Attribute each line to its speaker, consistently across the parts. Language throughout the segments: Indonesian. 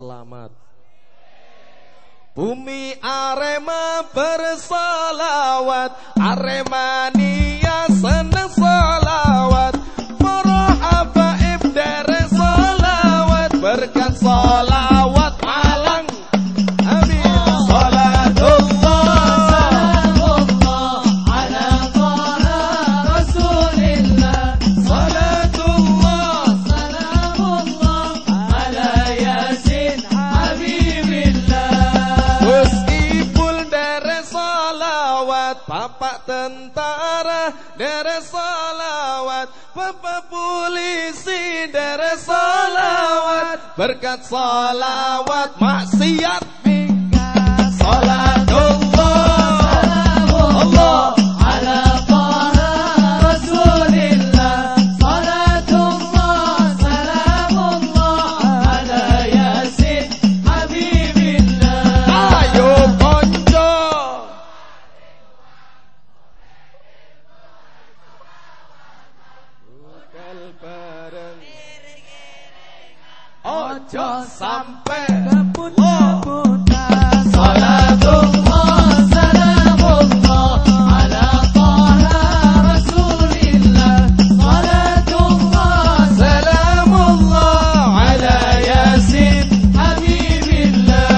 Speaker 1: Selamat. Bumi Arema bersalawat, Aremania senang salawat, para habaib dari salawat, berkat salawat Malang. Amin. Salatullah salamullah ala taha rasulillah, salatullah salamullah ala yasin habibillah. Gus Ipul dari salawat, Bapak tentara dari salawat, Bapak polisi dari salawat, berkat salawat maksiat minggat. Salatullah salamullah ala taha rasulillah, salatullah salamullah ala yasin habibillah. Ayo konco bukan bareng, ojo sampai kebut-kebutan. Salatullah salamullah ala taha rasulillah, salatullah salamullah ala yasin habibillah.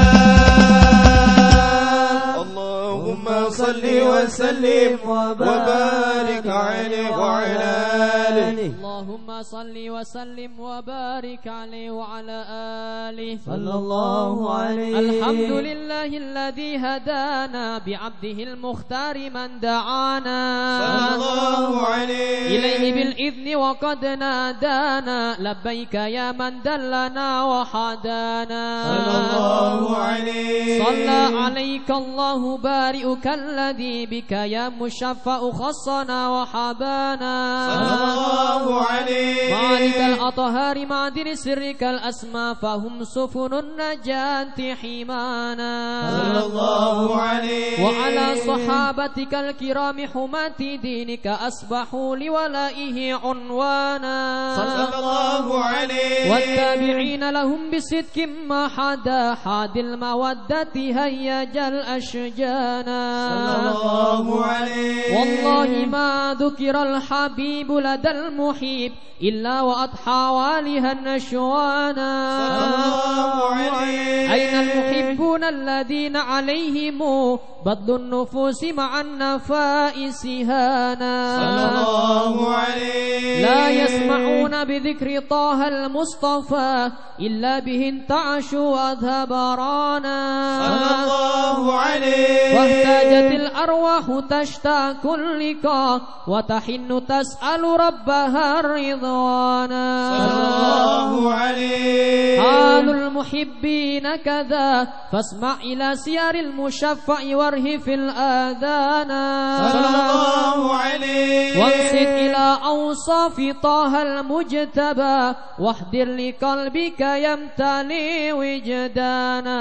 Speaker 1: Allahumma salli wa sallim wa barik alaihi wa ala alihi.
Speaker 2: اللهم صل وسلم وبارك عليه وعلى آله
Speaker 3: صلى الله عليه.
Speaker 2: الحمد لله الذي هدانا بعبده المختار من دعانا
Speaker 1: صلى الله عليه
Speaker 2: إليه بالإذن وقد نادانا لبيك يا من دلنا وحدانا
Speaker 1: صلى الله عليه.
Speaker 2: صلى عليك الله بارئك الذي بك يا مشفع خصنا وحبانا
Speaker 1: صلى الله عليه.
Speaker 2: مالك الأطهار معدن سرك الأسمى فهم سفن النجاة حمانا
Speaker 1: صلى الله عليه.
Speaker 2: وعلى صحابتك الكرام حماة دينك أصبحوا لولائه عنوانا
Speaker 1: صلى الله عليه.
Speaker 2: والتابعين لهم بصدق ما حدا حاد المودة هيج الأشجانا
Speaker 1: صلى الله عليه.
Speaker 2: والله ما ذكر الحبيب لدى المحيب إلا وأضحى والها النشوانا
Speaker 1: صلى الله عليه.
Speaker 2: أين المحبون الذين عليهم بذل النفوس مع النفائس هانا
Speaker 1: صلى الله عليه.
Speaker 2: لا يسمعون بذكر طه المصطفى إلا به انتعشوا أذهب رانا
Speaker 1: صلى الله عليه.
Speaker 2: واحتاجت الأرواح تشتاق اللقاء وتحن تسأل ربها الرضوانا
Speaker 1: صلى الله عليه.
Speaker 2: حال المحبين كذا فاسمع إلى سير المشفع وارهف الآذانا
Speaker 1: صلى الله عليه.
Speaker 2: وانصت إلى أوصاف طه المجتبى واحضر لقلبك يمتلي وجدانا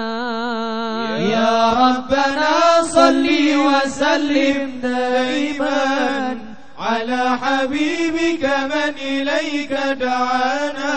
Speaker 1: يا ربنا صل وسلم دائما على حبيبك من إليك دعانا.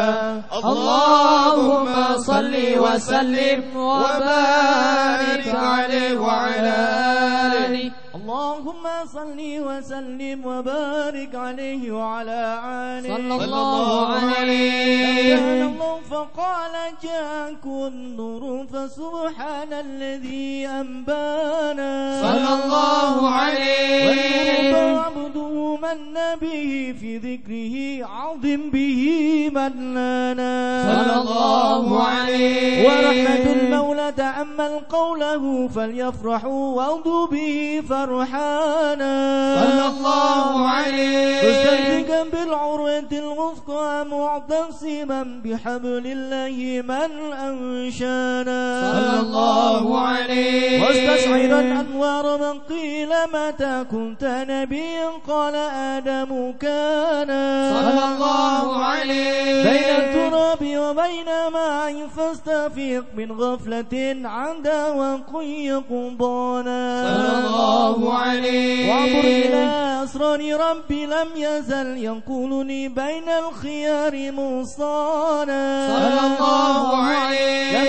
Speaker 2: اللهم صل وسلم وبارك عليه وعلى آله.
Speaker 3: اللهم صل وسلم وبارك عليه وعلى آله.
Speaker 2: صلى الله عليه.
Speaker 3: كان الله فقال جاءكم نور فسبحان الذي أنبانا.
Speaker 2: صلى الله عليه.
Speaker 3: وعبده من به في ذكره عظم به منانا.
Speaker 2: صلى الله عليه.
Speaker 3: ورحمة المولى تأمل قوله فليفرحوا وأوذوا به فرحانا.
Speaker 1: صلى الله عليه.
Speaker 3: مستمسكا بالعروة الوثقى معتصما بحبل الله من أنشانا.
Speaker 1: صلى الله عليه.
Speaker 3: واستشعرا أنوار من قيل متى كنت نبيا قال آدم كان.
Speaker 1: صلى الله عليه.
Speaker 3: بين التراب وبين ماء فاستفيق من غفلة عن دواق يقضانا.
Speaker 1: صلى الله عليه.
Speaker 3: وعبر إلى أسرار ربي لم يزل ينقلني بين الخيار مصانا.
Speaker 1: صلى الله عليه.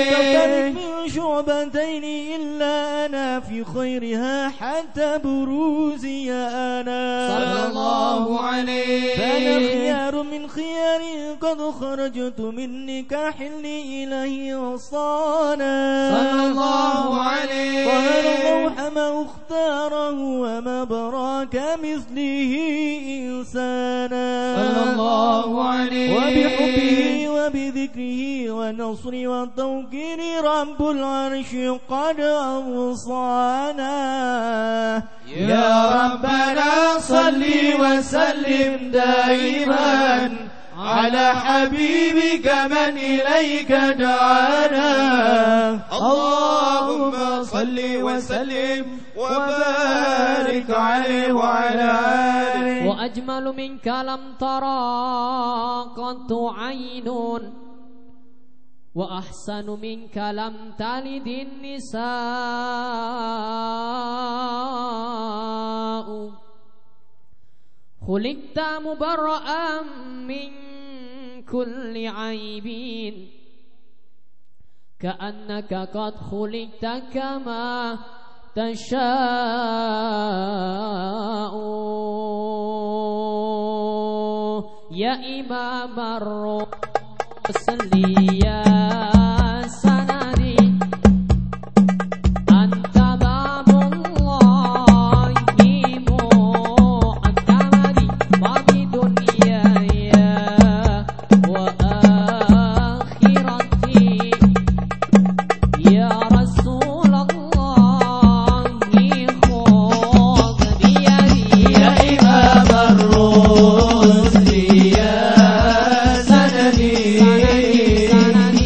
Speaker 3: شعبتين إلا أنا في خيرها حتى بروزي أنا
Speaker 1: صلى الله عليه.
Speaker 3: فأنا خيار من خيار قد خرجت من نكاح إليه وصانا
Speaker 1: صلى الله عليه.
Speaker 3: وهل الروح ما اختاره وما براك مثله إنسانا
Speaker 1: صلى الله عليه.
Speaker 3: وبحبه وبذكره والنصر والتوكيل رب العرش قد أوصانا
Speaker 1: يا ربنا صل وسلم دائما على حبيبك من إليك دعانا اللهم صل وسلم وبارك عليه وعلى آله.
Speaker 2: وأجمل منك لم ترى قط عين وأحسن منك لم تلد النساء خلقت مبرأ من كل عيب كأنك قد خلقت كما تشاء يا إمام الرسل يا سندي أنت باب الله محمدي باب دنياي وآخرتي يا رسول الله خذ بيدي
Speaker 1: يا إمام الرسل يا سندي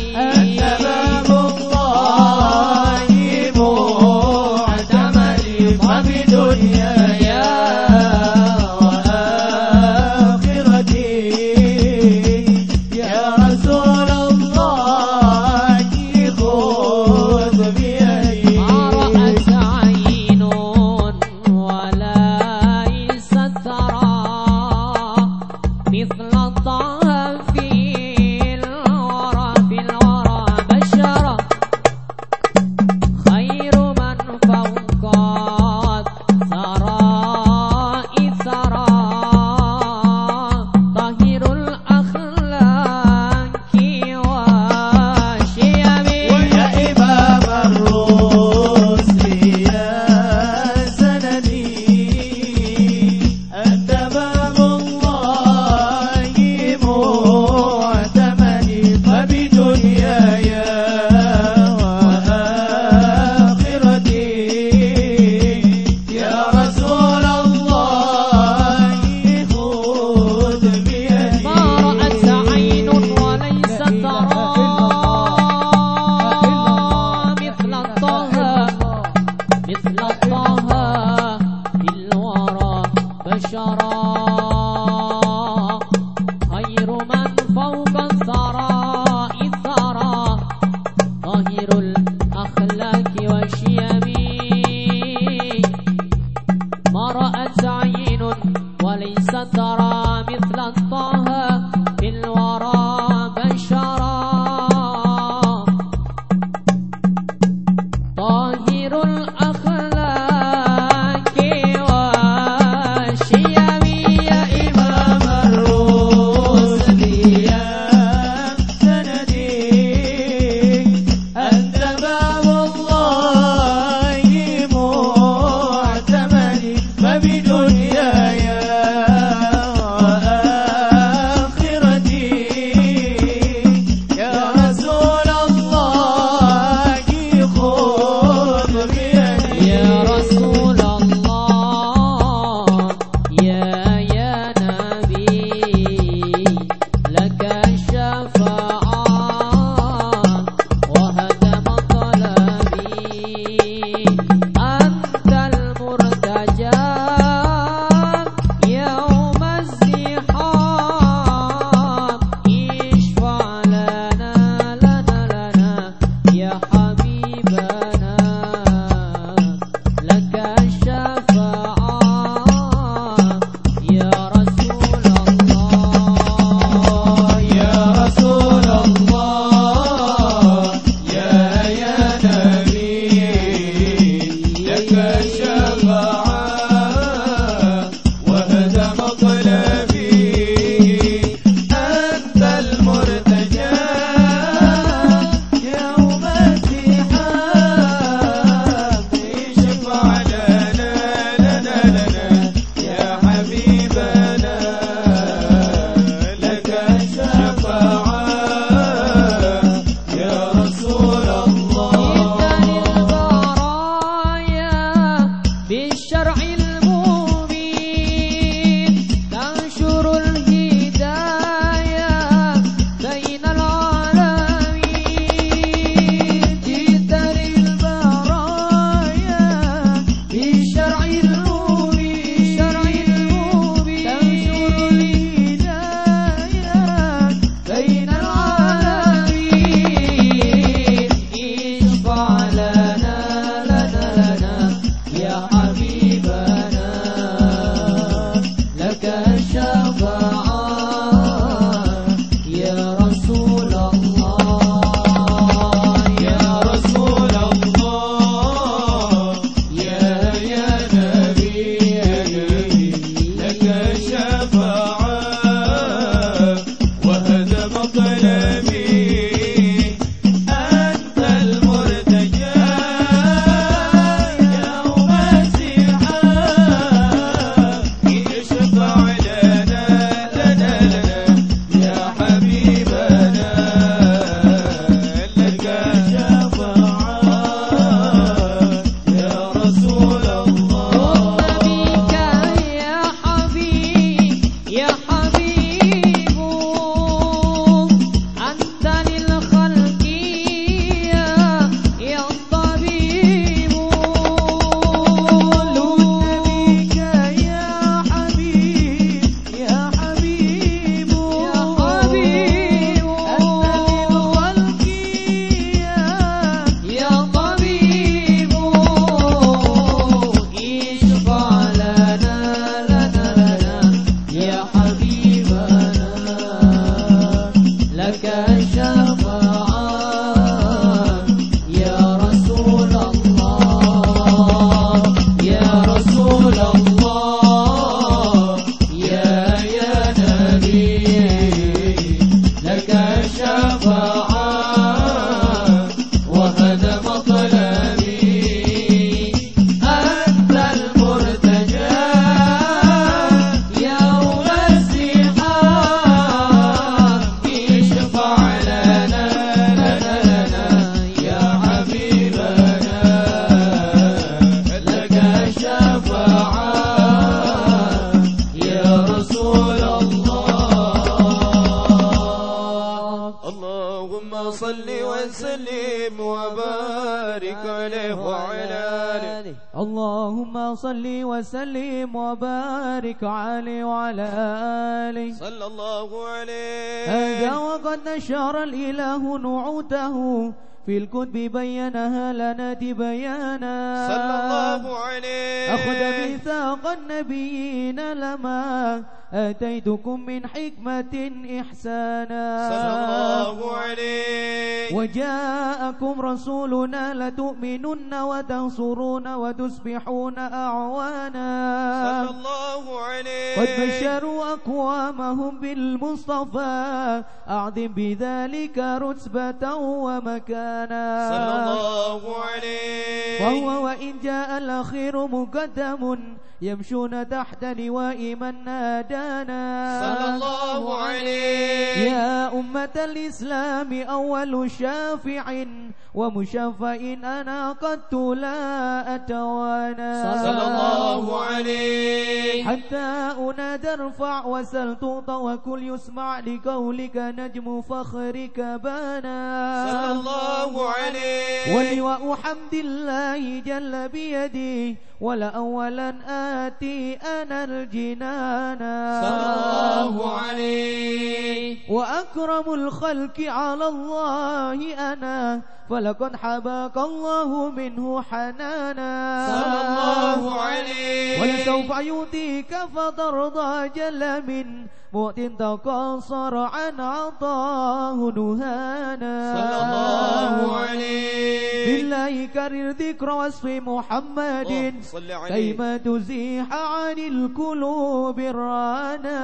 Speaker 1: وسلم وبارك عليه وعلى آله.
Speaker 3: اللهم صل وسلم وبارك عليه وعلى آله
Speaker 1: صلى الله عليه.
Speaker 3: هذا وقد نشر الإله نعوته في الكتب بينها لنا تبيانا.
Speaker 1: صلى الله عليه.
Speaker 3: أخذ ميثاق النبيين لما آتيتكم من حكمة إحسانا.
Speaker 1: صلى الله عليه.
Speaker 3: وجاءكم رسولنا لتؤمنن وتنصرون وتسبحون أعوانا.
Speaker 1: صلى الله عليه.
Speaker 3: قد بشروا أقوامهم بالمصطفى أعظم بذلك رتبة ومكانا.
Speaker 1: صلى الله عليه.
Speaker 3: وهو وإن جاء الأخير مقدم يمشون تحت لواء من نادانا.
Speaker 1: صلى الله عليه.
Speaker 3: يا أمة الإسلام أول شافع ومشفع أنا قد لا أتوانا.
Speaker 1: صلى الله عليه.
Speaker 3: حتى أنادى ارفع وسل تعطى وكل يسمع لقولك نجم فخرك بانا.
Speaker 1: صلى الله عليه.
Speaker 3: ولواء حمد الله جل بيدي ولأولا آتي أنا الجنانا.
Speaker 1: صلى الله عليه.
Speaker 3: وأكرم الخلق على الله أنا فلقد حباك الله منه حنانا.
Speaker 1: صلى الله عليه.
Speaker 3: ولسوف يؤتيك فترضى جل من موت تقاصر عن عطاه نهانا.
Speaker 1: صلى الله عليه.
Speaker 3: بالله كرر ذكر وصف محمد كيما تزيح عن القلوب الرانا.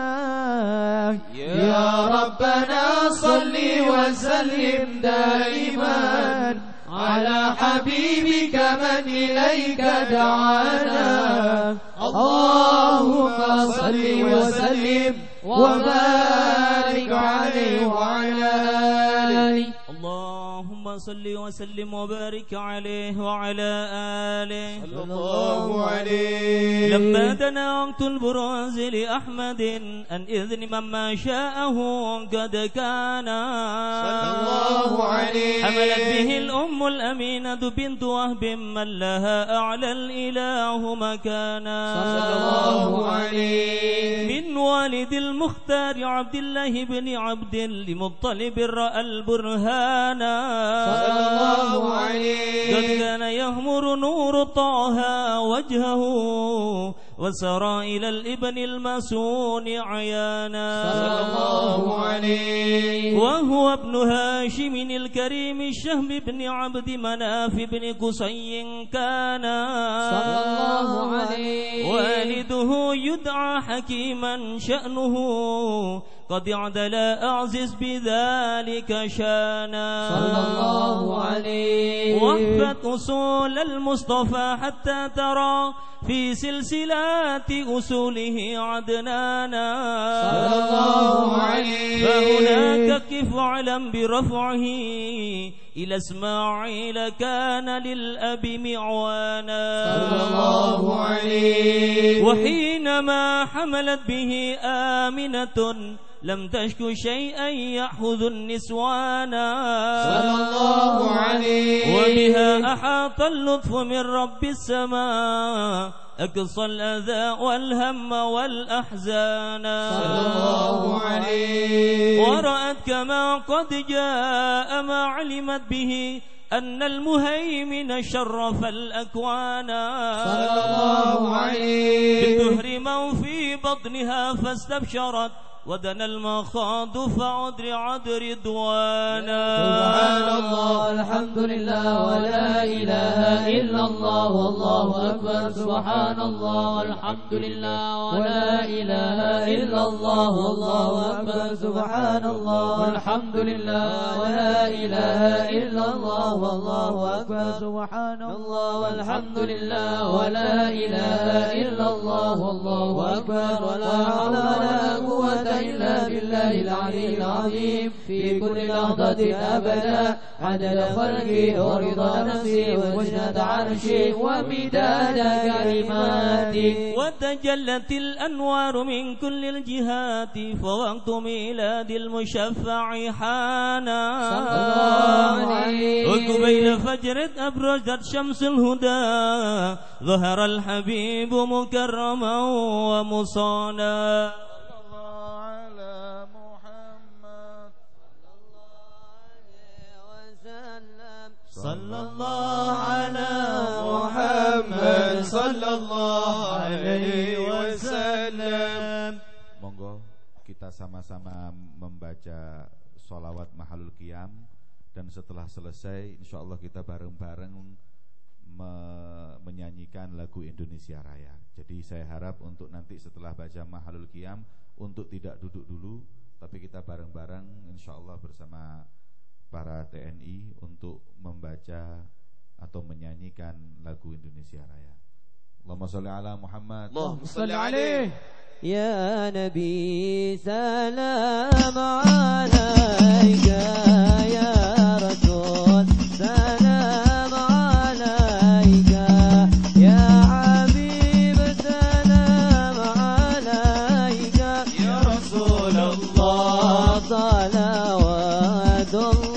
Speaker 1: يا ربنا صل وسلم دائما على حبيبك من إليك دعانا. اللهم صل وسلم وبارك عليه وعلى آله.
Speaker 3: اللهم صل وسلم وبارك عليه وعلى آله.
Speaker 1: صلى الله عليه.
Speaker 3: لما دناءت البراز لأحمد أن إذن مما شاءه قد كان.
Speaker 1: صلى الله عليه.
Speaker 3: حملت به الأم الأمينة بنت وهب من لها أعلى الإله مكانا.
Speaker 1: صلى الله عليه.
Speaker 3: من والد المختار عبد الله بن عبد لمطلب رأى البرهانا.
Speaker 1: صلى الله عليه.
Speaker 3: قد كان يهمر نور طه وجهه وسرى إلى الابن المسون عيانا.
Speaker 1: صلى الله عليه.
Speaker 3: وهو ابن هاشم الكريم الشهم بن عبد مناف بن قصي كان.
Speaker 2: صلى الله عليه.
Speaker 3: والده يدعى حكيما شأنه قد اعدل أعزز بذلك شانا.
Speaker 2: صلى الله عليه.
Speaker 3: وفت أصول المصطفى حتى ترى في سلسلات أصوله عدنانا.
Speaker 1: صلى الله عليه.
Speaker 3: فهناك كف علم برفعه إلى إسماعيل كان للأب معوانا.
Speaker 1: صلى الله عليه.
Speaker 3: وحينما حملت به آمنة لم تشك شيئا يأخذ النسوانا.
Speaker 1: صلى الله عليه.
Speaker 3: وبها أحاط اللطف من رب السماء أقصى الأذى والهم والأحزان.
Speaker 1: صلى الله عليه.
Speaker 3: ورأت كما قد جاء ما علمت به أن المهيمن شرف الأكوان.
Speaker 1: صلى الله عليه.
Speaker 3: بالدهر من في بطنها فاستبشرت ودنا المخاض فعد رضوانا.
Speaker 2: سبحان الله الحمد لله ولا إله إلا الله والله أكبر. سبحان الله الحمد لله ولا إله إلا الله والله أكبر. سبحان الله الحمد لله ولا إله إلا الله والله أكبر. سبحان الله والحمد لله ولا إله إلا الله والله أكبر. ولا حول ولا قوة إلا بالله العلي العظيم في كل لحظة أبدا عدد خلقي ورضا نفسي وزنة عرشي ومداد كلماتي.
Speaker 3: وتجلت الأنوار من كل الجهات فوقت ميلاد المشفع حانا وقبيل فجر أبرزت شمس الهدى ظهر الحبيب مكرما ومصانا. صلى الله على محمد صلى الله عليه wasallam.
Speaker 4: Monggo kita sama-sama membaca sholawat Mahalul Qiyam, dan setelah selesai insyaallah kita bareng-bareng menyanyikan lagu Indonesia Raya. Jadi saya harap untuk nanti setelah baca Mahalul Qiyam untuk tidak duduk dulu, tapi kita bareng-bareng insyaallah bersama para TNI untuk membaca atau menyanyikan lagu Indonesia Raya. Allahumma sholli ala Muhammad.
Speaker 1: Allahumma sholli alaihi.
Speaker 2: Ya Nabi salam alaika, ya Rasul salam alaika, ya Habib salam alaika,
Speaker 1: ya Rasulullah
Speaker 2: salawatullah.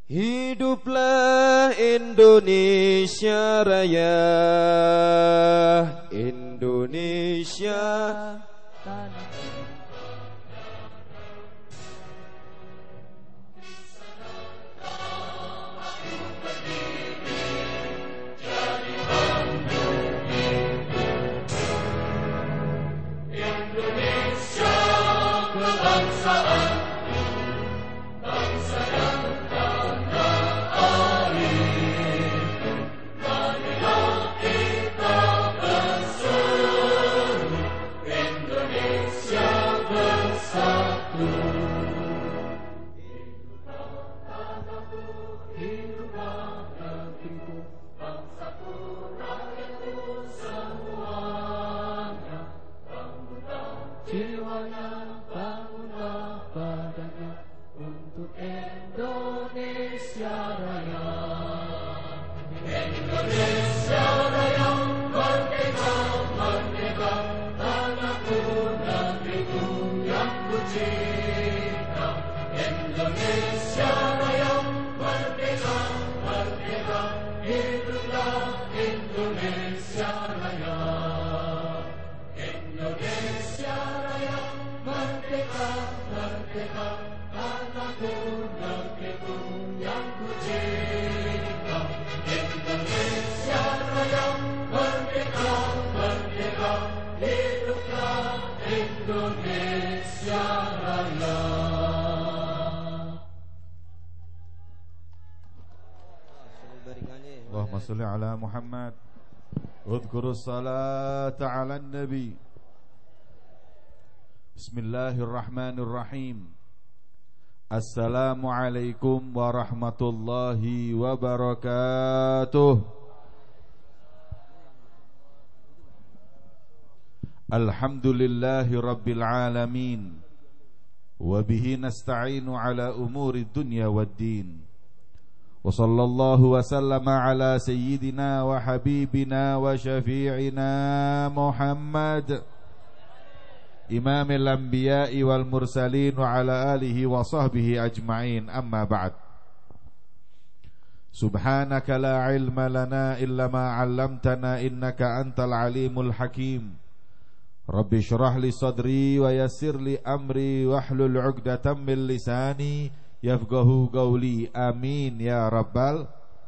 Speaker 5: Hiduplah Indonesia Raya, Indonesia
Speaker 2: tanah. Jiwanya bangunlah badannya untuk Indonesia Raya. Indonesia Raya, merdeka, merdeka, tanahku, negeriku yang ku cinta. Indonesia Raya, merdeka, merdeka, hiduplah Indonesia Raya. Indonesia Raya, merdeka, merdeka, tanahku, negeriku yang ku cinta. Indonesia Raya, merdeka, merdeka, hiduplah Indonesia Raya.
Speaker 4: Allahumma salli ala Muhammad. Udhkuru salata ala nabi. Bismillahirrahmanirrahim. Assalamualaikum warahmatullahi wabarakatuh. Alhamdulillahi rabbil alamin. Wabihi nasta'inu ala umuri dunya waddin. Wa sallallahu wa sallama ala sayyidina wa habibina wa syafi'ina Muhammad Imamil anbiya'i wal mursalin wa ala alihi wa sahbihi ajma'in. Amma ba'd. Subhanaka la ilma lana illa ma 'allamtana innaka antal alimul hakim. Rabbi shrah li sadri wa yassir li amri wahlul 'uqdatam min lisani yafqahu qawli. Amin ya rabbal.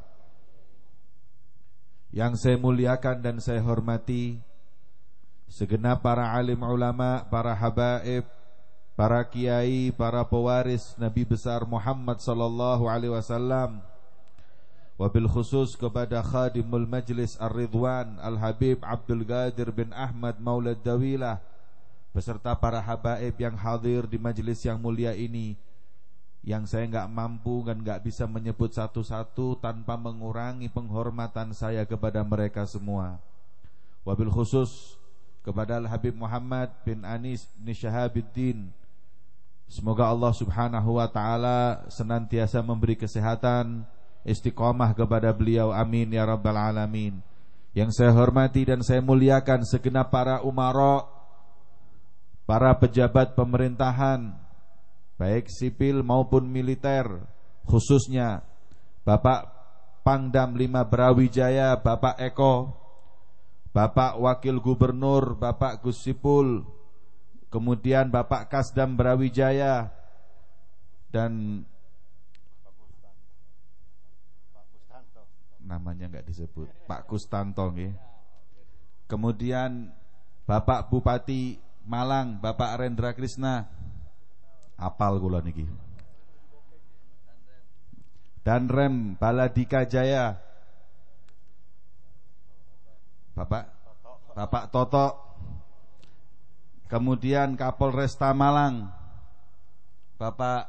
Speaker 4: Yang saya muliakan dan saya hormati segenap para alim ulama, para habaib, para kiai, para pewaris Nabi besar Muhammad sallallahu alaihi wasallam. Wabil khusus kepada khadimul majlis Ar-Ridwan Al-Habib Abdul Qadir bin Ahmad Maulad Dawilah, beserta para habaib yang hadir di majlis yang mulia ini, yang saya enggak mampu dan enggak bisa menyebut satu-satu tanpa mengurangi penghormatan saya kepada mereka semua. Wabil khusus kepada Al-Habib Muhammad bin Anis bin Syahabuddin. Semoga Allah subhanahu wa ta'ala senantiasa memberi kesehatan, istiqamah kepada beliau. Amin ya rabbal alamin. Yang saya hormati dan saya muliakan segenap para umara, para pejabat pemerintahan, baik sipil maupun militer, khususnya Bapak Pangdam 5 Brawijaya, Bapak Eko, Bapak Wakil Gubernur, Bapak Gus Sipul, kemudian Bapak Kasdam Brawijaya, dan namanya enggak disebut, Pak Kustanto nggih. Kemudian Bapak Bupati Malang, Bapak Rendra Krisna. Apal kula niki. Dan Rem Baladika Jaya, Bapak Toto. Kemudian Kapolresta Malang, Bapak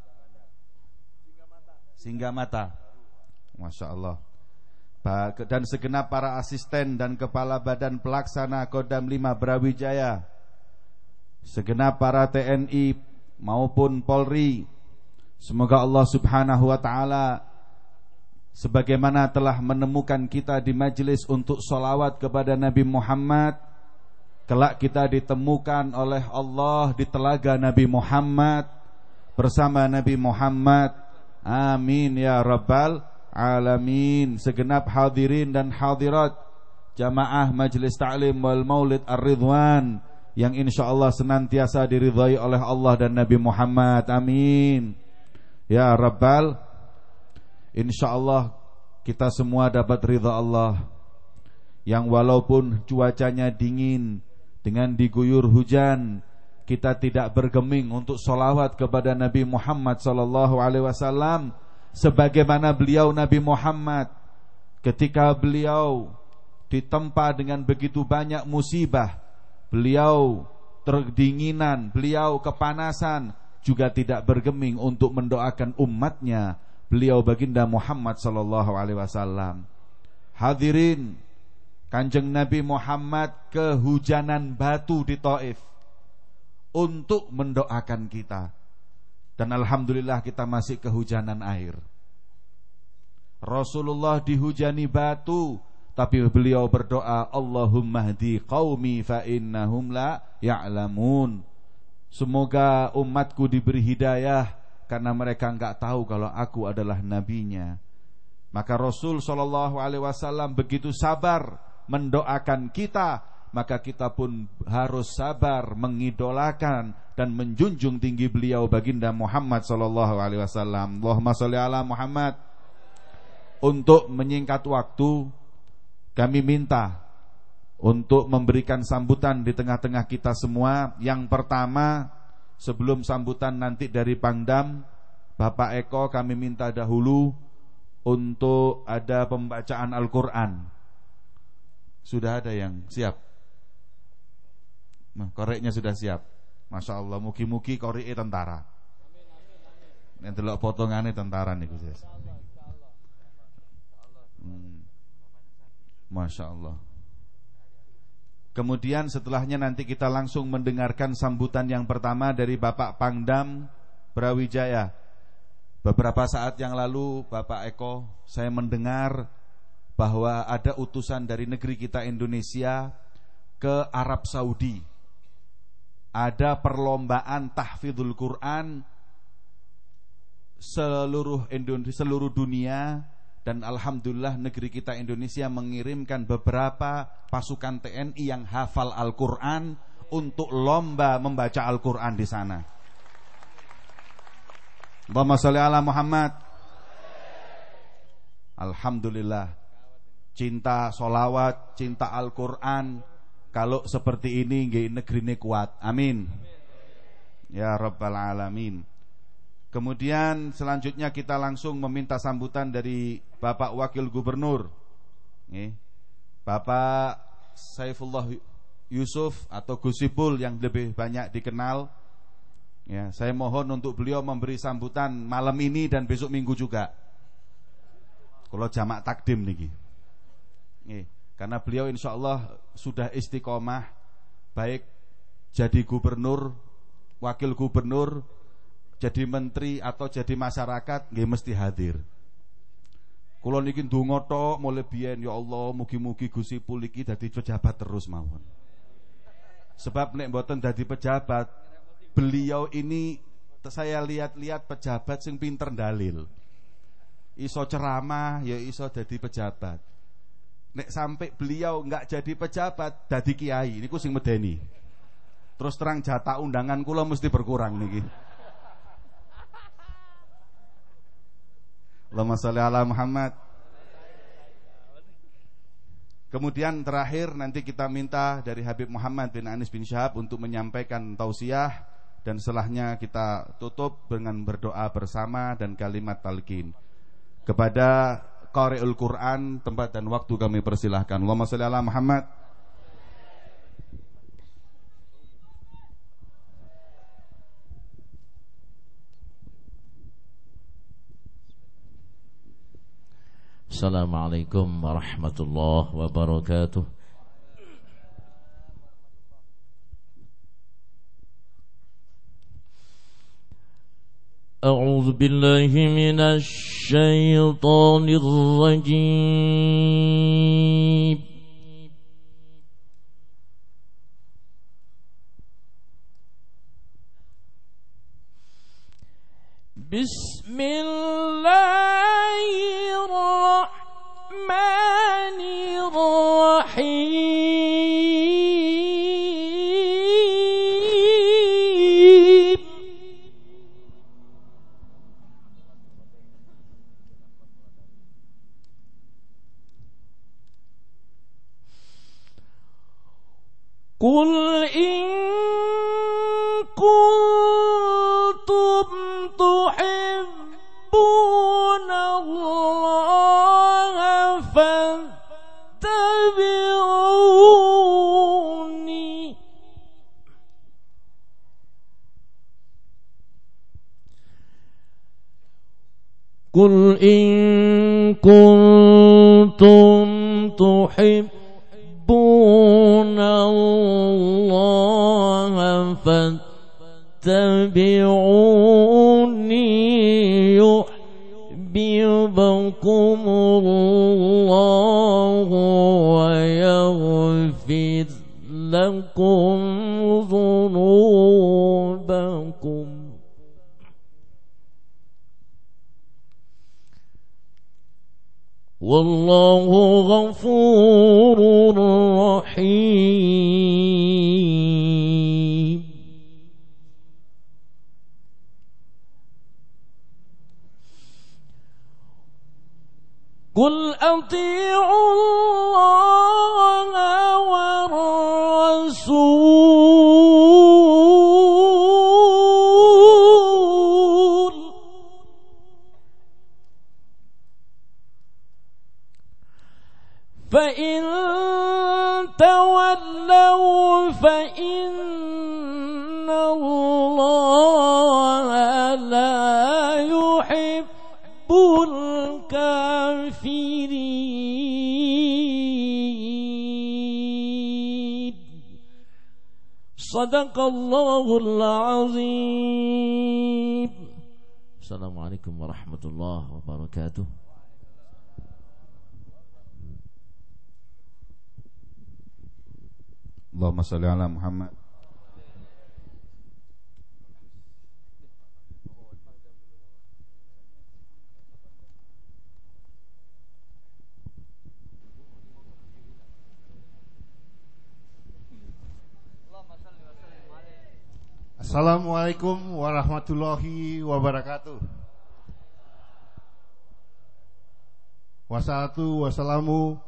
Speaker 4: Singgamata. Masya Allah. Dan segenap para asisten dan kepala badan pelaksana Kodam 5 Brawijaya, segenap para TNI maupun Polri, semoga Allah subhanahu wa ta'ala sebagaimana telah menemukan kita di majelis untuk sholawat kepada Nabi Muhammad, kelak kita ditemukan oleh Allah di telaga Nabi Muhammad, bersama Nabi Muhammad Amin ya rabbal alamin. Segenap hadirin dan hadirat jamaah Majelis Ta'lim wal Maulid Ar-Ridwan yang insyaallah senantiasa diridhai oleh Allah dan Nabi Muhammad. Amin ya rabbal. Insyaallah kita semua dapat ridha Allah yang walaupun cuacanya dingin dengan diguyur hujan, kita tidak bergeming untuk sholawat kepada Nabi Muhammad sallallahu alaihi wasallam sebagaimana beliau Nabi Muhammad ketika beliau ditempa dengan begitu banyak musibah, beliau terdinginan, beliau kepanasan, juga tidak bergeming untuk mendoakan umatnya, beliau baginda Muhammad sallallahu alaihi wasallam. Hadirin, Kanjeng Nabi Muhammad kehujanan batu di Taif untuk mendoakan kita, dan alhamdulillah kita masih kehujanan air. Rasulullah dihujani batu, tapi beliau berdoa, Allahumma hdi qaumi fa innahum la ya'lamun. Semoga umatku diberi hidayah karena mereka enggak tahu kalau aku adalah nabinya. Maka Rasul sallallahu alaihi wasallam begitu sabar mendoakan kita, maka kita pun harus sabar mengidolakan dan menjunjung tinggi beliau baginda Muhammad sallallahu alaihi wasallam. Allahumma shalli ala Muhammad. Untuk menyingkat waktu, kami minta untuk memberikan sambutan di tengah-tengah kita semua. Yang pertama, sebelum sambutan nanti dari Pangdam Bapak Eko, kami minta dahulu untuk ada pembacaan Al-Quran. Sudah ada yang siap? Nah, koreknya sudah siap. Masya Allah, mugi-mugi korek tentara. Yang delok potongannya tentara nih Gus. Masya Allah. Kemudian setelahnya nanti kita langsung mendengarkan sambutan yang pertama dari Bapak Pangdam Brawijaya. Beberapa saat yang lalu Bapak Eko, saya mendengar bahwa ada utusan dari negeri kita Indonesia ke Arab Saudi. Ada perlombaan tahfidzul Quran seluruh dunia. Dan alhamdulillah negeri kita Indonesia mengirimkan beberapa pasukan TNI yang hafal Al-Quran untuk lomba membaca Al-Quran di sana. Allahumma sholli ala Muhammad. Alhamdulillah, cinta solawat, cinta Al-Quran, kalau seperti ini negeri ini kuat. Amin ya rabbal alamin. Kemudian selanjutnya kita langsung meminta sambutan dari Bapak Wakil Gubernur, Bapak Saifullah Yusuf atau Gus Ipul yang lebih banyak dikenal. Ya, saya mohon untuk beliau memberi sambutan malam ini dan besok minggu juga. Kalau jamak takdim niki. Karena beliau insya Allah sudah istiqomah, baik jadi gubernur, wakil gubernur, jadi menteri atau jadi masyarakat, nggih mesti hadir. Kula niki ndonga tok mulai biyen, ya Allah mugi-mugi Gus Ipul iki dadi pejabat terus mawon. Sebab nek mboten dadi pejabat, beliau ini saya lihat-lihat pejabat sing pinter dalil. Iso ceramah, ya iso dadi pejabat. Nek sampai beliau enggak jadi pejabat, dadi kiai, niku sing medeni. Terus terang jatah undangan kula mesti berkurang niki. Allahumma sholli ala Muhammad. Kemudian terakhir nanti kita minta dari Habib Muhammad bin Anis bin Syahab untuk menyampaikan tausiah, dan setelahnya kita tutup dengan berdoa bersama dan kalimat talqin. Kepada qari'ul Quran, tempat dan waktu kami persilahkan. Allahumma sholli ala Muhammad.
Speaker 2: Assalamualaikum warahmatullahi wabarakatuh. A'udzu billahi minasy syaithanir rajim.
Speaker 3: Bismillahirrahmanirrahim. Qul in kuntum tuhibbuna Allah fattabi'uni. Qul in kuntum tuhibbuna Allah fattabi'uni yuhibbukumullah wa yaghfir lakum dhunubakum. Wallahu ghafurur rahim. Qul ati'u Allah wa rasul fa in tawallaw fa inna Allah la yuhibbul kafirin. Sadaqallahul azim. Assalamualaikum warahmatullahi wabarakatuh.
Speaker 4: Allahumma shalli ala Muhammad.
Speaker 6: Assalamualaikum warahmatullahi wabarakatuh. Wassalatu wassalamu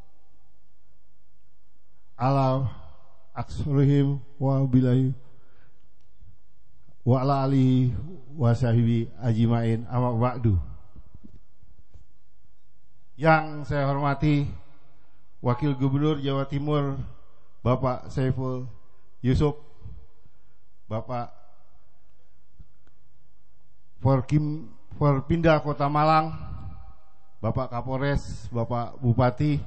Speaker 6: ala aksurihim wa bilahi wa ala alihi wa sahbihi ajmain, amma ba'du. Yang saya hormati Wakil Gubernur Jawa Timur Bapak Saiful Yusuf, Bapak Forpinda Kota Malang, Bapak Kapolres, Bapak Bupati.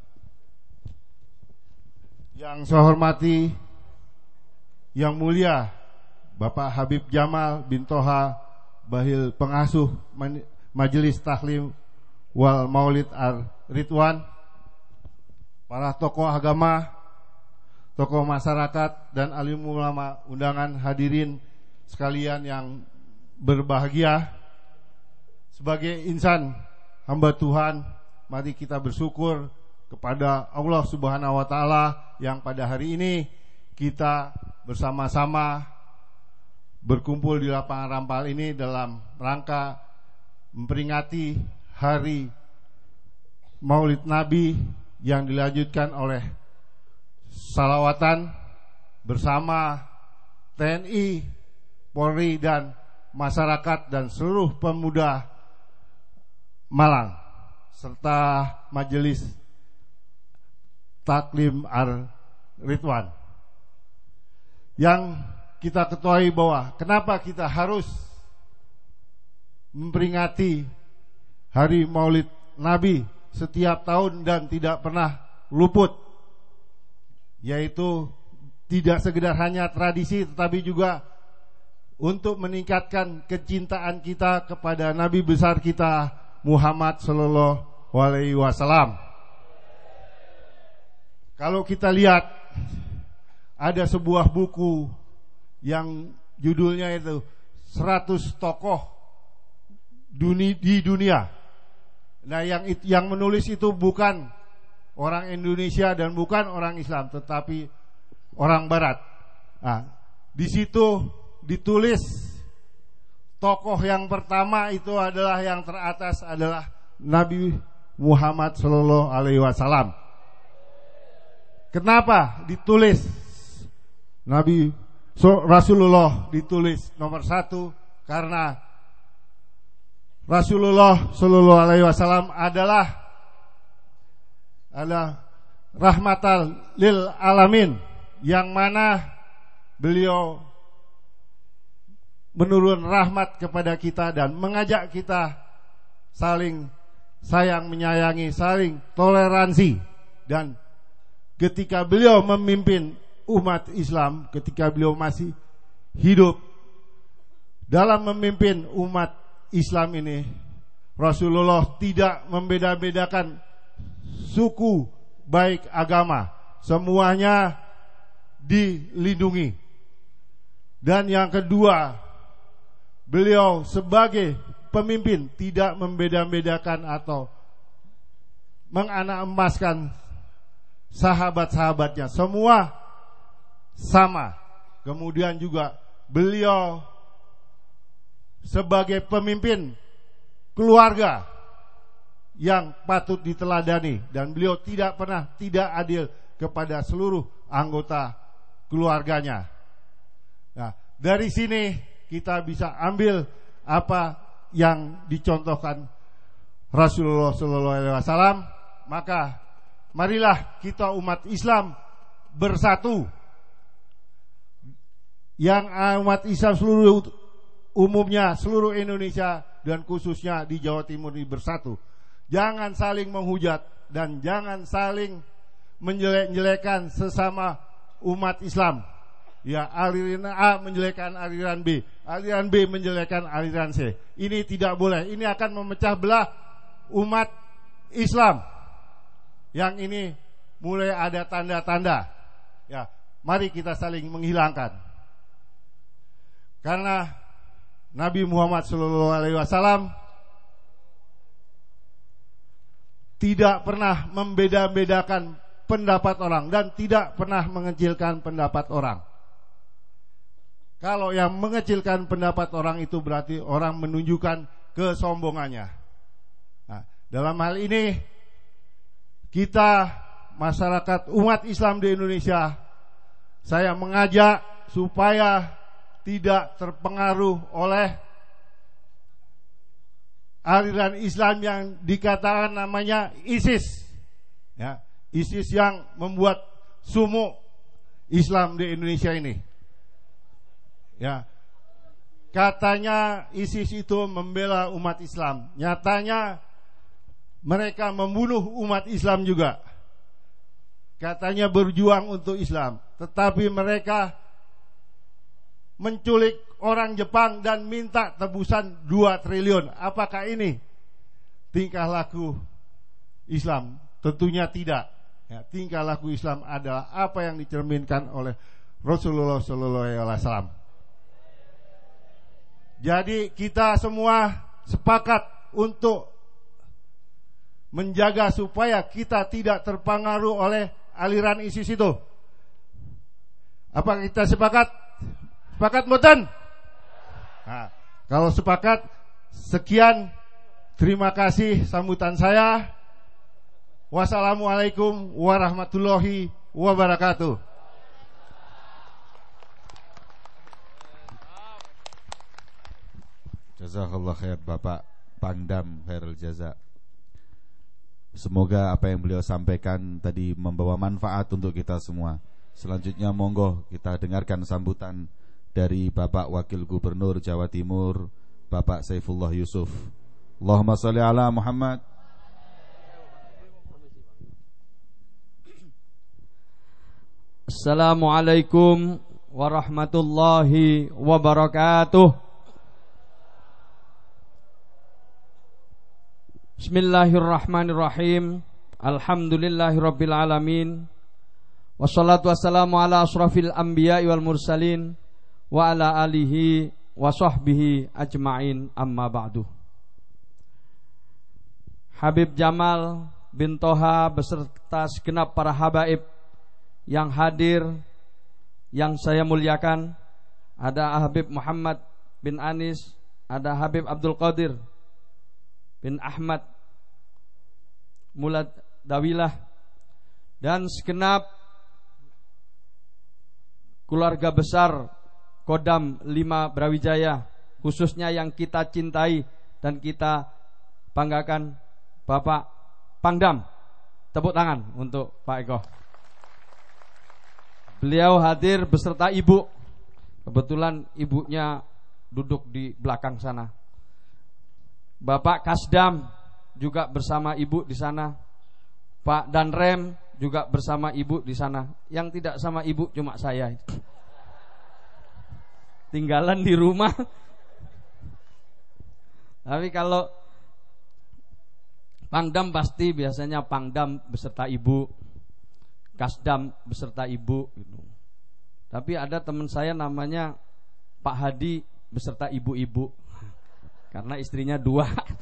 Speaker 6: Yang saya hormati Yang Mulia Bapak Habib Jamal bin Toha Bahil Pengasuh Majelis Tahlim wal Maulid Ar-Ridwan, para tokoh agama, tokoh masyarakat, dan alim ulama, undangan hadirin sekalian yang berbahagia. Sebagai insan hamba Tuhan, mari kita bersyukur kepada Allah Subhanahu wa taala yang pada hari ini kita bersama-sama berkumpul di lapangan Rampal ini dalam rangka memperingati hari Maulid Nabi yang dilanjutkan oleh salawatan bersama TNI, Polri, dan masyarakat dan seluruh pemuda Malang serta Majelis Taklim Ar-Ridwan. Yang kita ketahui bahwa kenapa kita harus memperingati hari Maulid Nabi setiap tahun dan tidak pernah luput, yaitu tidak sekedar hanya tradisi tetapi juga untuk meningkatkan kecintaan kita kepada Nabi besar kita Muhammad sallallahu alaihi wasallam. Kalau kita lihat ada sebuah buku yang judulnya itu 100 tokoh di dunia. Nah, yang menulis itu bukan orang Indonesia dan bukan orang Islam, tetapi orang Barat. Nah, di situ ditulis tokoh yang pertama itu adalah yang teratas adalah Nabi Muhammad sallallahu alaihi wasallam. Kenapa ditulis Rasulullah ditulis nomor 1? Karena Rasulullah sallallahu alaihi wasallam adalah rahmatan lil alamin, yang mana beliau menurun rahmat kepada kita dan mengajak kita saling sayang menyayangi, saling toleransi. Dan ketika beliau memimpin umat Islam, ketika beliau masih hidup dalam memimpin umat Islam ini, Rasulullah tidak membeda-bedakan suku baik agama, semuanya dilindungi. Dan yang kedua, beliau sebagai pemimpin tidak membeda-bedakan atau menganak emaskan sahabat-sahabatnya, semua sama. Kemudian juga beliau sebagai pemimpin keluarga yang patut diteladani, dan beliau tidak pernah tidak adil kepada seluruh anggota keluarganya. Nah, dari sini kita bisa ambil apa yang dicontohkan Rasulullah sallallahu alaihi wasallam. Maka marilah kita umat Islam bersatu. Yang umat Islam seluruh umumnya, seluruh Indonesia dan khususnya di Jawa Timur ini bersatu. Jangan saling menghujat dan jangan saling menjelek-jelekan sesama umat Islam. Ya, aliran A menjelekkan aliran B, aliran B menjelekkan aliran C. Ini tidak boleh. Ini akan memecah belah umat Islam. Yang ini mulai ada tanda-tanda. Ya, mari kita saling menghilangkan. Karena Nabi Muhammad SAW tidak pernah membeda-bedakan pendapat orang dan tidak pernah mengecilkan pendapat orang. Kalau yang mengecilkan pendapat orang itu berarti orang menunjukkan kesombongannya. Nah, dalam hal ini kita masyarakat umat Islam di Indonesia, saya mengajak supaya tidak terpengaruh oleh aliran Islam yang dikatakan namanya ISIS. Ya, ISIS yang membuat sumuk Islam di Indonesia ini. Ya, katanya ISIS itu membela umat Islam. Nyatanya mereka membunuh umat Islam juga. Katanya berjuang untuk Islam, tetapi mereka menculik orang Jepang dan minta tebusan 2 triliun. Apakah ini tingkah laku Islam? Tentunya tidak. Ya, tingkah laku Islam adalah apa yang dicerminkan oleh Rasulullah SAW. Jadi kita semua sepakat untuk menjaga supaya kita tidak terpengaruh oleh aliran ISIS itu. Apa kita sepakat? Sepakat mboten? Nah, kalau sepakat, sekian. Terima kasih sambutan saya. Wassalamualaikum warahmatullahi wabarakatuh.
Speaker 4: Jazakallah khair Bapak Pangdam Khairul Jaza. Semoga apa yang beliau sampaikan tadi membawa manfaat untuk kita semua. Selanjutnya monggo kita dengarkan sambutan dari Bapak Wakil Gubernur Jawa Timur, Bapak Saifullah Yusuf. Allahumma sholli ala Muhammad.
Speaker 1: Assalamualaikum warahmatullahi wabarakatuh. Bismillahirrahmanirrahim. Alhamdulillahirabbil alamin. Wassalatu wassalamu ala asrafil anbiya'i wal mursalin wa ala alihi wa sahbihi ajma'in, amma ba'du. Habib Jamal bin Toha beserta segenap para habaib yang hadir, yang saya muliakan. Ada Habib Muhammad bin Anis, ada Habib Abdul Qadir bin Ahmad Mulad Dawilah, dan segenap keluarga besar Kodam 5 Brawijaya, khususnya yang kita cintai dan kita banggakan, Bapak Pangdam. Tepuk tangan untuk Pak Eko. Beliau hadir beserta ibu. Kebetulan ibunya duduk di belakang sana. Bapak Kasdam juga bersama ibu di sana. Pak Danrem juga bersama ibu di sana. Yang tidak sama ibu cuma saya. Tinggalan di rumah. Tapi kalau Pangdam pasti biasanya Pangdam beserta ibu, Kasdam beserta ibu gitu. Tapi ada teman saya namanya Pak Hadi beserta ibu-ibu, karena istrinya 2.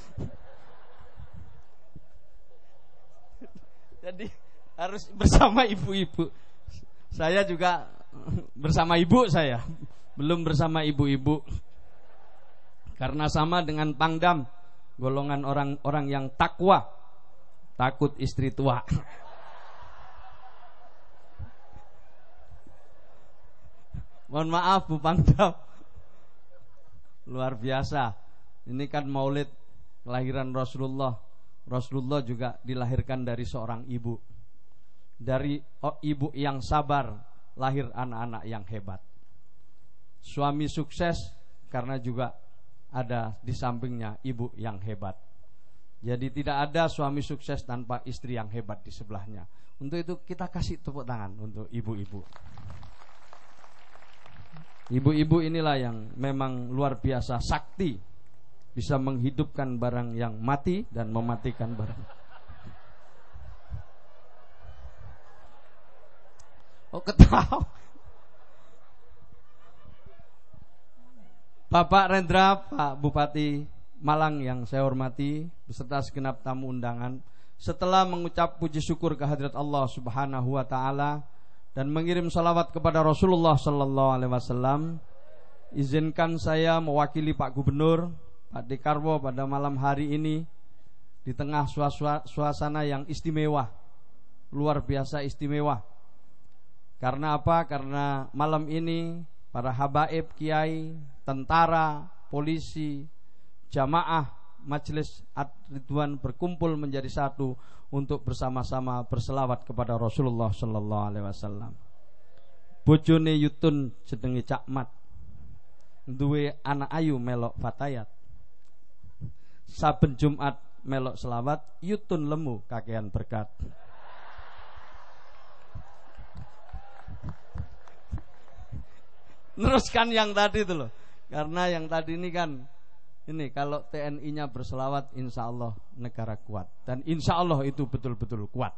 Speaker 1: Jadi harus bersama ibu-ibu. Saya juga bersama ibu saya, belum bersama ibu-ibu. Karena sama dengan Pangdam, golongan orang-orang yang takwa, takut istri tua. Mohon maaf Bu Pangdam, luar biasa. Ini kan maulid kelahiran Rasulullah. Rasulullah juga dilahirkan dari seorang ibu. Dari ibu yang sabar, lahir anak-anak yang hebat. Suami sukses karena juga ada di sampingnya ibu yang hebat. Jadi tidak ada suami sukses tanpa istri yang hebat di sebelahnya. Untuk itu kita kasih tepuk tangan untuk ibu-ibu. Ibu-ibu inilah yang memang luar biasa sakti, bisa menghidupkan barang yang mati dan mematikan barang. Oh, ketawa. Bapak Rendra, Pak Bupati Malang yang saya hormati, beserta segenap tamu undangan, setelah mengucap puji syukur kehadirat Allah Subhanahu wa taala dan mengirim salawat kepada Rasulullah sallallahu alaihi wasallam, izinkan saya mewakili Pak Gubernur, Pak Dekarwo pada malam hari ini di tengah suasana yang istimewa, luar biasa istimewa. Karena apa? Karena malam ini para habaib, kiai, tentara, polisi, jamaah Majelis Ad-Ridwan berkumpul menjadi satu untuk bersama-sama berselawat kepada Rasulullah sallallahu alaihi wasallam. Bojone Yutun jenenge Cakmat, duwe anak ayu melok fatayat. Saben Jumat melok selawat, Yutun lemu kakean berkat. Teruskan yang tadi itu loh. Karena yang tadi ini kan, ini kalau TNI-nya berselawat, insya Allah negara kuat. Dan insya Allah itu betul-betul kuat.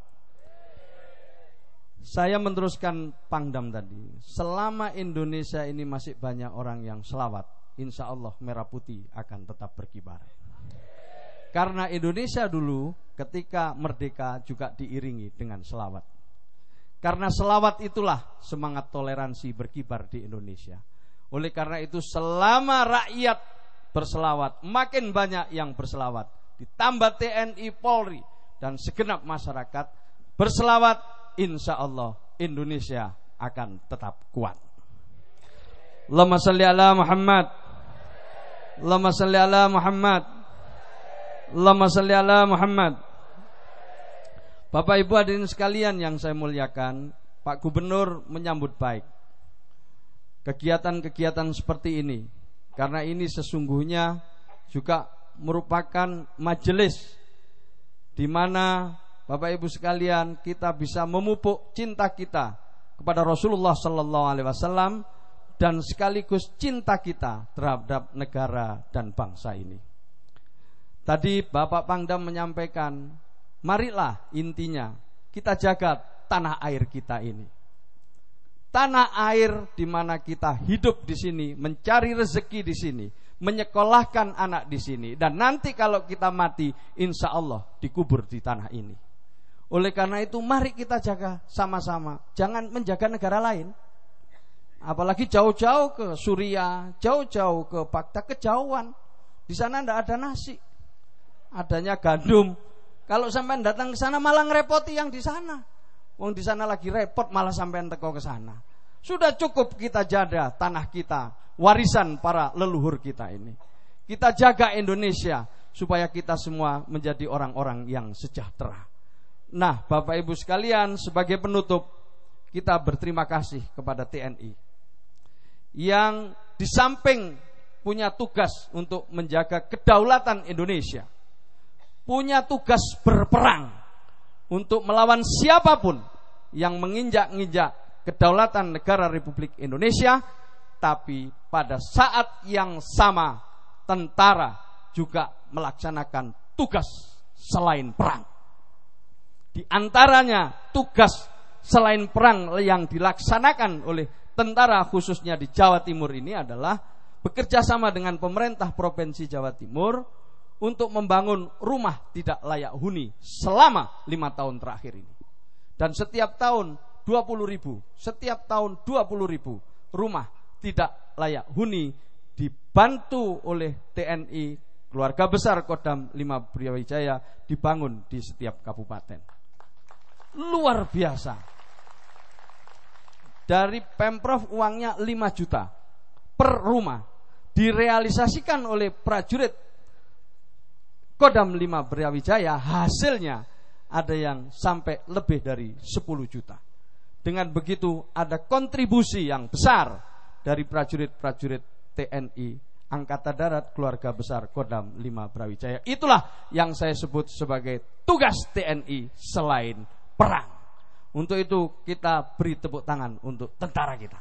Speaker 1: Saya meneruskan Pangdam tadi. Selama Indonesia ini masih banyak orang yang selawat, insya Allah merah putih akan tetap berkibar. Karena Indonesia dulu ketika merdeka juga diiringi dengan selawat. Karena selawat itulah semangat toleransi berkibar di Indonesia. Oleh karena itu selama rakyat berselawat, makin banyak yang berselawat, ditambah TNI, Polri dan segenap masyarakat berselawat, insya Allah Indonesia akan tetap kuat. Allahumma salli ala Muhammad, Allahumma salli ala Muhammad, Allahumma salli ala Muhammad. Bapak Ibu hadirin sekalian yang saya muliakan, Pak Gubernur menyambut baik kegiatan-kegiatan seperti ini. Karena ini sesungguhnya juga merupakan majelis di mana Bapak Ibu sekalian kita bisa memupuk cinta kita kepada Rasulullah sallallahu alaihi wasallam dan sekaligus cinta kita terhadap negara dan bangsa ini. Tadi Bapak Pangdam menyampaikan, marilah intinya kita jaga tanah air kita ini. Tanah air di mana kita hidup di sini, mencari rezeki di sini, menyekolahkan anak di sini, dan nanti kalau kita mati, insya Allah dikubur di tanah ini. Oleh karena itu, mari kita jaga sama-sama. Jangan menjaga negara lain, apalagi jauh-jauh ke Suriah, jauh-jauh ke Baghdad, kejauhan. Di sana tidak ada nasi, adanya gandum. Kalau sampai datang ke sana malah ngerepoti yang di sana. Wong di sana lagi repot, malah sampai teko ke sana. Sudah cukup kita jaga tanah kita, warisan para leluhur kita ini. Kita jaga Indonesia supaya kita semua menjadi orang-orang yang sejahtera. Nah, Bapak Ibu sekalian, sebagai penutup, kita berterima kasih kepada TNI yang di samping punya tugas untuk menjaga kedaulatan Indonesia, punya tugas berperang untuk melawan siapapun yang menginjak-injak kedaulatan negara Republik Indonesia. Tapi pada saat yang sama, tentara juga melaksanakan tugas selain perang. Di antaranya tugas selain perang yang dilaksanakan oleh tentara khususnya di Jawa Timur ini adalah bekerja sama dengan pemerintah Provinsi Jawa Timur untuk membangun rumah tidak layak huni selama 5 tahun terakhir ini. Dan setiap tahun 20.000, setiap tahun 20.000 rumah tidak layak huni dibantu oleh TNI, keluarga besar Kodam 5 Brawijaya, dibangun di setiap kabupaten. Luar biasa. Dari Pemprov uangnya 5 juta per rumah, direalisasikan oleh prajurit Kodam 5 Brawijaya, hasilnya ada yang sampai lebih dari 10 juta. Dengan begitu ada kontribusi yang besar dari prajurit-prajurit TNI Angkatan Darat keluarga besar Kodam 5 Brawijaya. Itulah yang saya sebut sebagai tugas TNI selain perang. Untuk itu kita beri tepuk tangan untuk tentara kita.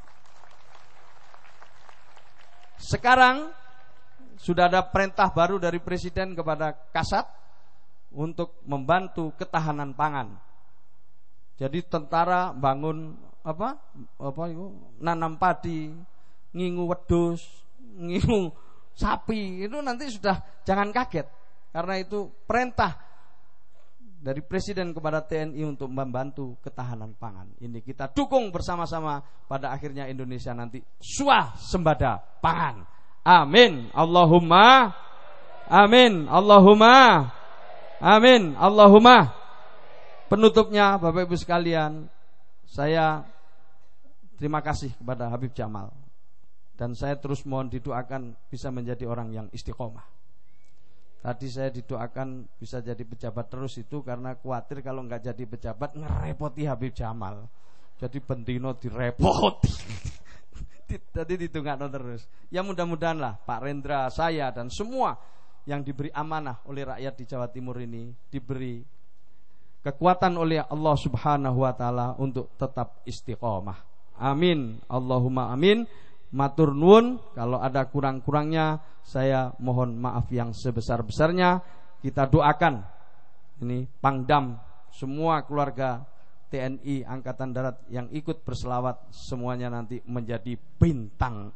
Speaker 1: Sekarang sudah ada perintah baru dari Presiden kepada Kasat untuk membantu ketahanan pangan. Jadi tentara bangun nanam padi, ngingu wedhus, ngingu sapi, itu nanti sudah jangan kaget, karena itu perintah dari Presiden kepada TNI untuk membantu ketahanan pangan. Ini kita dukung bersama-sama, pada akhirnya Indonesia nanti swasembada pangan. Amin. Allahumma amin. Allahumma amin. Allahumma. Penutupnya, Bapak Ibu sekalian, saya terima kasih kepada Habib Jamal, dan saya terus mohon didoakan bisa menjadi orang yang istiqomah. Tadi saya didoakan bisa jadi pejabat terus, itu karena khawatir kalau nggak jadi pejabat ngerepoti Habib Jamal. Jadi bendino direpoti. Tadi ditunggu terus. Ya mudah-mudahan lah Pak Rendra, saya dan semua yang diberi amanah oleh rakyat di Jawa Timur ini diberi kekuatan oleh Allah Subhanahu wa taala untuk tetap istiqomah. Amin. Allahumma amin. Matur nuwun, kalau ada kurang-kurangnya saya mohon maaf yang sebesar-besarnya. Kita doakan ini Pangdam, semua keluarga TNI Angkatan Darat yang ikut berselawat, semuanya nanti menjadi bintang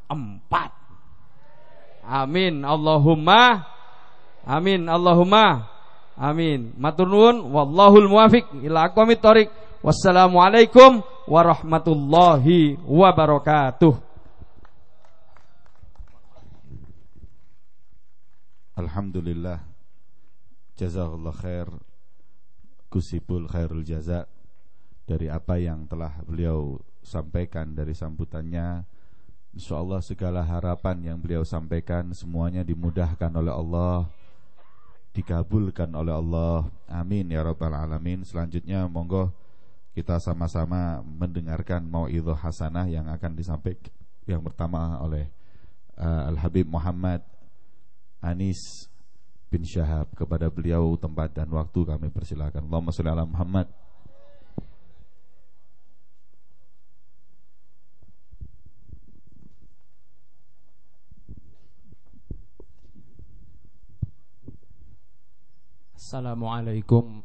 Speaker 1: 4. Amin. Allahumma amin. Allahumma amin. Matur nuwun, wallahul muwafiq ila aqwamit thoriq. Wassalamualaikum warahmatullahi wabarakatuh.
Speaker 4: Alhamdulillah, jazakallah khair, kusibul khairul jaza, dari apa yang telah beliau sampaikan dari sambutannya. InsyaAllah segala harapan yang beliau sampaikan semuanya dimudahkan oleh Allah, dikabulkan oleh Allah. Amin ya rabbal alamin. Selanjutnya monggo kita sama-sama mendengarkan mau'idhah hasanah yang akan disampaikan yang pertama oleh Al-Habib Muhammad Anis bin Syahab. Kepada beliau tempat dan waktu kami persilakan. Allahumma sholli ala Muhammad.
Speaker 7: Assalamualaikum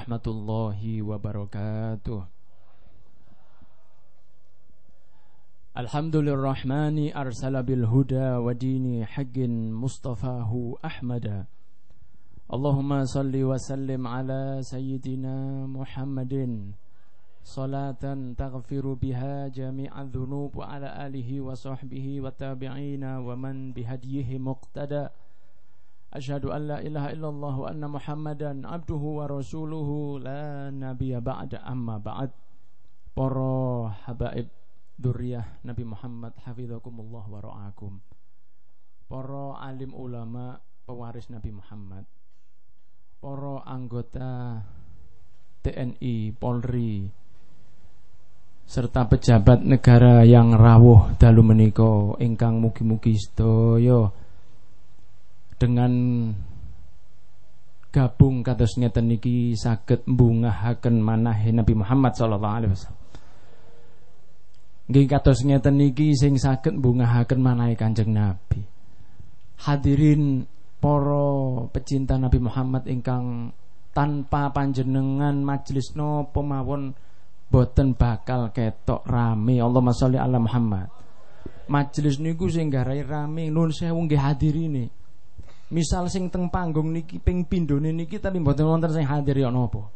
Speaker 7: warahmatullahi wabarakatuh. Alhamdulillahirrahmani arsala bil huda wa dini haqqin mustafahu ahmada. Allahumma salli wa sallim ala sayyidina Muhammadin salatan taghfiru biha jami'a dhunub wa ala alihi wa sahbihi wa tabi'ina wa man bihadiyihi muqtada. Asyhadu an la ilaha illallah wa anna Muhammadan abduhu wa rasuluhu la nabiyya ba'da amma ba'd. Para habaib dzurriyyah Nabi Muhammad hafizakumullah wa ra'akum. Para alim ulama pewaris Nabi Muhammad, para anggota TNI, Polri, serta pejabat negara yang rawuh dalu menika ingkang mugi-mugi sedaya dengan gabung kados ngeten niki saged mbungahaken manahe Nabi Muhammad sallallahu alaihi wasallam. Nggih kados ngeten niki sing saged mbungahaken manahe Kanjeng Nabi. Hadirin para pecinta Nabi Muhammad ingkang tanpa panjenengan majelis napa mawon boten bakal ketok rame. Allahumma sholli ala Muhammad. Majelis niku sing garai rame nuwun sewu nggih hadirine. Misal sing teng panggung niki ping pindhone niki tapi mboten wonten sing hadir ya napa.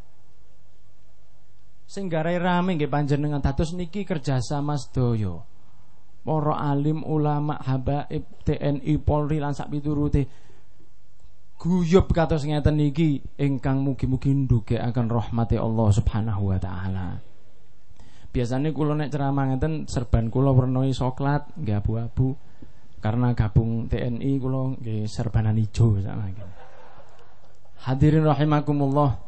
Speaker 7: Sing garai rame nggih panjenengan dados niki kerjasama sedaya. Para alim ulama habaib TNI Polri lan sak piturute guyub kados ngeten niki ingkang mugi-mugi ndugekaken rahmate Allah Subhanahu wa taala. Biasane kula nek ceramah ngeten serban kula wernane soklat nggih abu-abu. Karena gabung TNI kula nggih serbanan ijo sama nggih. Hadirin rahimakumullah.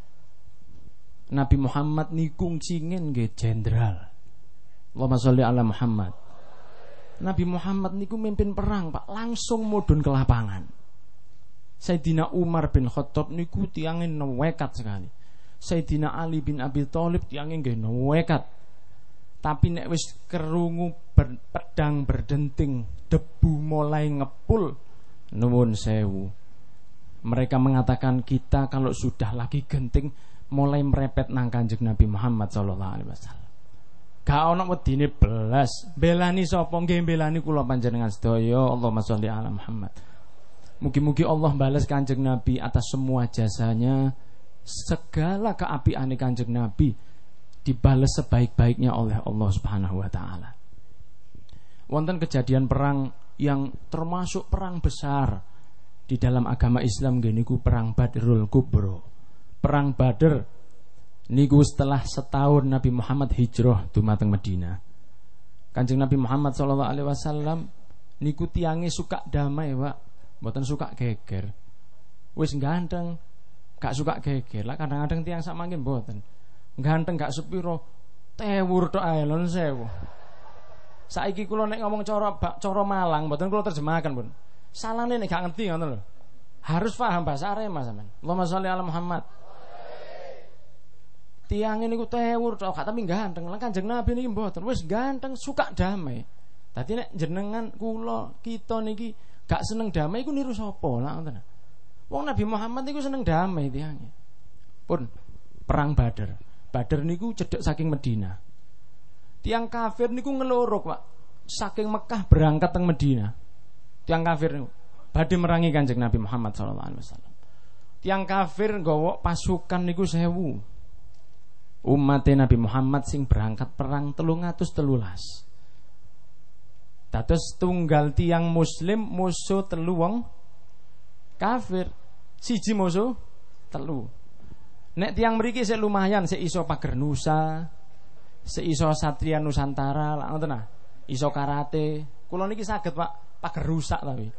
Speaker 7: Nabi Muhammad niku cingen nggih jenderal. Allahumma sholli ala Muhammad. Nabi Muhammad niku mimpin perang, Pak, langsung mudhun ke lapangan. Sayyidina Umar bin Khattab niku tiange newekat sekali. Sayyidina Ali bin Abi Thalib tiange nggih newekat. Tapi nek wis kerungu pedang berdenting, debu mulai ngepul, nuwun sewu. Mereka mengatakan kita kalau sudah lagi genting mulai merepet nang Kanjeng Nabi Muhammad sallallahu alaihi wasallam. Gak ana wedine belas. Belani sapa? Nggih belani kula panjenengan sedaya. Allahumma sholli ala Muhammad. Mugi-mugi Allah balas Kanjeng Nabi atas semua jasanya. Segala keapiane Kanjeng Nabi dibales sebaik-baiknya oleh Allah Subhanahu wa taala. Wonten kejadian perang yang termasuk perang besar di dalam agama Islam nggih niku perang Badrul Kubra. Perang Badr niku setelah setahun Nabi Muhammad hijrah dumateng Madinah. Kanjeng Nabi Muhammad sallallahu alaihi wasallam niku tiange suka damai, Pak. Mboten suka geger. Wis ganteng, gak suka geger. Lah kadang-kadang tiang sak mangke mboten. Ganteng gak sepiro, tewur tok ae lon sewu. Saiki kula nek ngomong cara Malang mboten kula terjemahkan, Pun. Salahne nek gak ngerti ngoten lho. Harus paham bahasa Arema sampean. Allahumma sholli ala Muhammad. Tiang ini ku tewur tok tapi ganteng. Lah Kanjeng Nabi niki mboten, wis ganteng, suka damai. Dadi nek jenengan kula kita niki gak seneng damai iku niru sapa lah ngoten. Wong Nabi Muhammad niku seneng damai tiange. Pun perang Badar. Badar niku cedhek saking Madinah. Tiang kafir niku ngelorok, Pak. Saking Mekah berangkat teng Madinah. Tiang kafir niku badhe merangi Kanjeng Nabi Muhammad sallallahu alaihi wasallam. Tiang kafir nggawa pasukan niku 1000. Umat Nabi Muhammad sing berangkat perang 313. Dados tunggal tiang muslim musuh 3 wong kafir. Siji musuh 3. Nek tiang mriki sik lumayan, sik iso pager nusa, sik iso Satria Nusantara, lak ngoten ah. Iso karate. Kula niki saged, Pak, pager rusak tapi.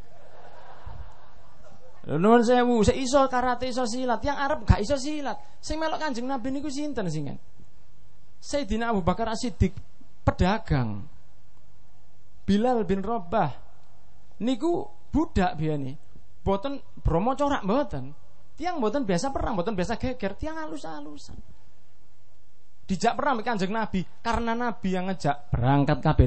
Speaker 7: Nuwun sewu, sik iso karate, iso silat. Yang Arab gak iso silat. Sing melok Kanjeng Nabi niku sinten singen? Sayyidina Abu Bakar As-Siddiq, pedagang. Bilal bin Rabah niku budak biyane. Boten bromo corak mboten. Tiang mboten biasa perang, mboten biasa geger, tiang halus-halusan. Dijak perang Kanjeng Nabi karena Nabi yang ngejak berangkat kabeh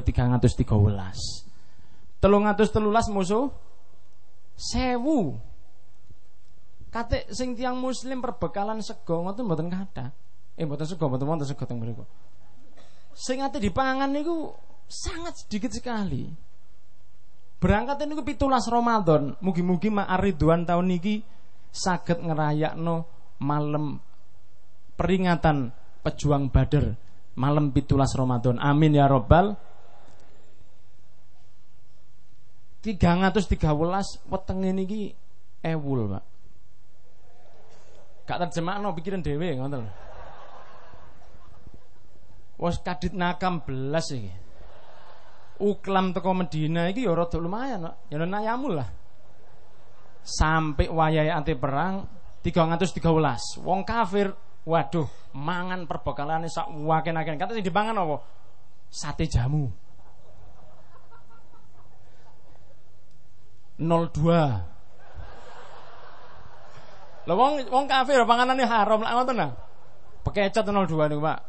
Speaker 7: 313. 313 musuh 1000. Kate sing tiang muslim perbekalan sego ngoten mboten kathah. Mboten sego, mboten wonten sego teng mriku. Sing ate dipangan niku Sangat sedikit sekali. Berangkat niku 17 Ramadan. Mugi-mugi mak Ridwan tahun niki saged ngerayakno malam peringatan pejuang Badar malam 17 Ramadan. Amin ya robbal. 313 wetenge niki ewul, Pak. Gak terjemahno pikiran dhewe ngoten lho. Wes kadit nakam belas iki. Uklam teko Medina iki ya rada lumayan, Pak. Ya nayamul lah. Sampai wayahe anti perang 313. Wong kafir, waduh, mangan perbekalane sak waken-aken. Kata sing dipangan apa? Sate jamu. 02. Lah wong kafir panganane haram lak ngoten nah. Bekecot 02 niku, Pak.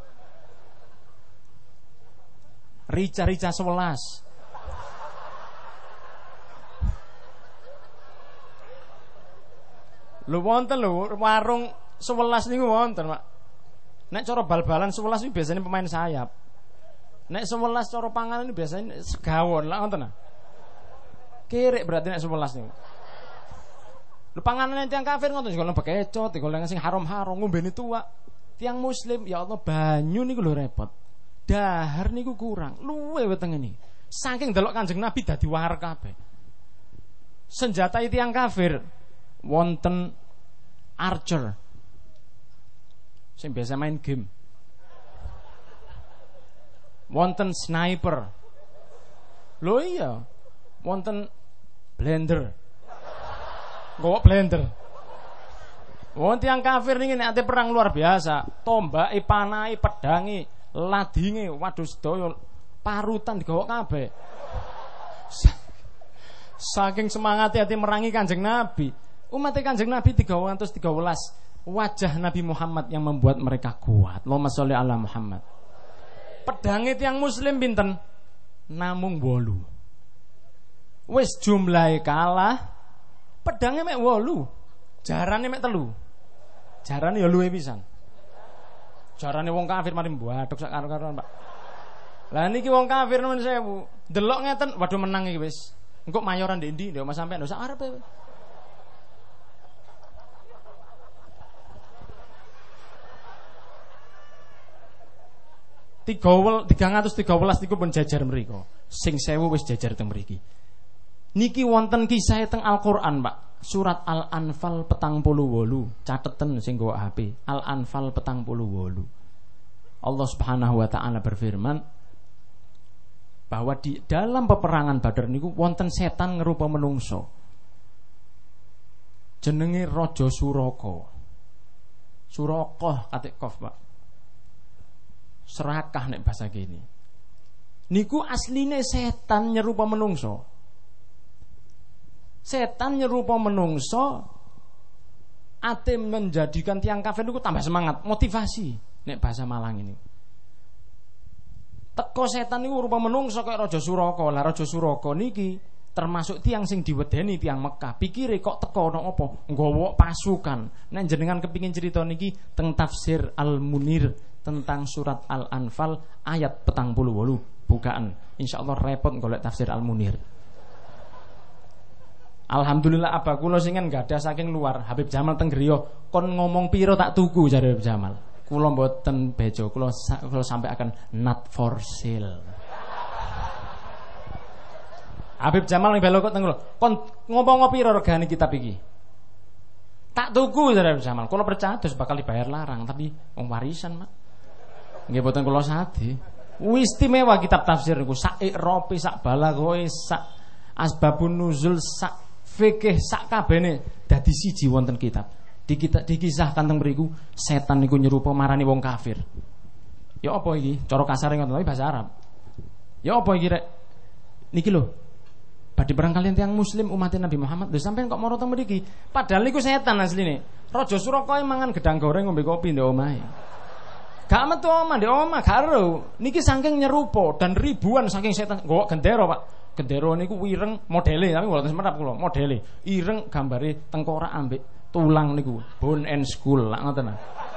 Speaker 7: Rica-rica 11. Lho wonten lho warung 11 niku wonten, Pak. Nek cara bal-balan 11 iki biasanya pemain sayap. Nek 11 cara panganan ini biasanya segawon lak ngoten nah. Kirek berarti nek 11 niku. Lho panganan tiyang kafir ngoten digolong bekecot, digolong sing haram-haram, ngombene tuwak. Tiyang muslim ya Allah banyu niku lho repot. Dahar niku kurang, luwe wetenge niki. Saking delok Kanjeng Nabi dadi wahar kabeh. Senjata tiyang kafir wonten archer. Sing biasa main game. Wonten sniper. Lho iya. Wonten blender. Nggawa blender. Wonten yang kafir niki nek ate perang luar biasa. Tombake, panahe, pedange, ladinge, waduh sedaya parutan digawa kabeh. Saking semangat hati merangi Kanjeng Nabi. Umat Kanjeng Nabi 313. Wajah Nabi Muhammad yang membuat mereka kuat. Allahumma sholli ala Muhammad. Pedange tiyang muslim pinten? Namung 8. Wis jumlahe kalah, pedange mek 8. Jarane mek 3. Jarane ya luwe pisan. Jarane wong kafir mari mbathuk sak karo-karoan, Pak. Lah niki wong kafir men 1000. Delok ngeten, waduh menang iki wis. Engko mayoran ndek ndi? Ndek Mas sampean sak arepe. Tiga 313 niku pun jajar mriku. Sing 1000 wis jajar teng mriki. Niki wonten kisah teng Al-Qur'an, Pak. Surat Al-Anfal 48. Cateten sing nggawa HP. Al-Anfal 48. Allah Subhanahu wa taala berfirman bahwa di dalam peperangan Badar niku wonten setan ngerupa menungso. Jenenge Raja Suraka. Suraka katik kof, Pak. Serakah nek bahasa kene. Niku asline setan nyerupa menungso. Setan nyerupa menungso ate menjadikan tiang kafir niku tambah semangat, motivasi nek bahasa Malang ini. Teko setan niku rupa menungso kaya Raja Suraka. Lah Raja Suraka niki termasuk tiang sing diwedeni tiang Mekah. Pikire kok teko nang apa? Nggawa pasukan. Nek jenengan kepingin cerita niki teng tafsir Al-Munir tentang surat Al-Anfal ayat 48 bukaan. Insyaallah repot golek tafsir Al-Munir. Alhamdulillah abah kula sing enggak ada saking luar. Habib Jamal teng griya kon ngomong piro tak tuku jare Habib Jamal. Kula mboten bejo, kula sampai akan not for sale. Habib Jamal ning belo kok teng kula. Kon ngomong piro regane kitab iki? Tak tuku jare Habib Jamal. Kula percaya terus bakal dibayar larang, tapi wong warisan, Mak. Nggih mboten kula sadi. Istimewa kitab tafsir niku sak iqropi, sak balaghoe, sak asbabun nuzul, sak fikih, sak kabene dadi siji wonten kitab. Dikisahkan teng mriku setan niku nyerupa marani wong kafir. Ya apa iki? Cara kasare ngoten tapi bahasa Arab. Ya apa iki rek? Niki lho. Badhe perang kalian tiyang muslim umat Nabi Muhammad. Lho sampean kok mara teng mriki? Padahal niku setan asline. Raja Suraka mangan gedang goreng ngombe kopi ndek omahe. Gak metu omah ndek omah karo. Niki saking nyerupa dan ribuan saking setan nggawa gendera, Pak. Gendera niku wireng modele tapi mboten semerap kula. Modele ireng gambare tengkorak ambek tulang niku. Bone and skull lak ngoten.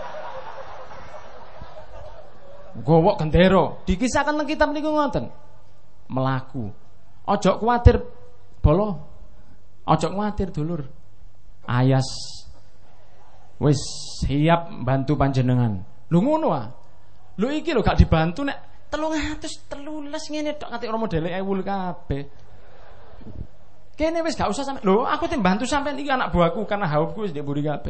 Speaker 7: Nggawa gendera. Dikisahkan teng kitab niku ngoten. melaku. Ojo kuwatir bolo. Ojo kuwatir dulur. Ayas wis siap bantu panjenengan. Lho ngono ah. Lho iki lho gak dibantu nek 313 ngene tok nganti ora modele ewul kabeh. Kene wis gak usah sampe. Lho aku tim bantu sampean iki anak buahku karena haupku wis ndek mburi kabeh.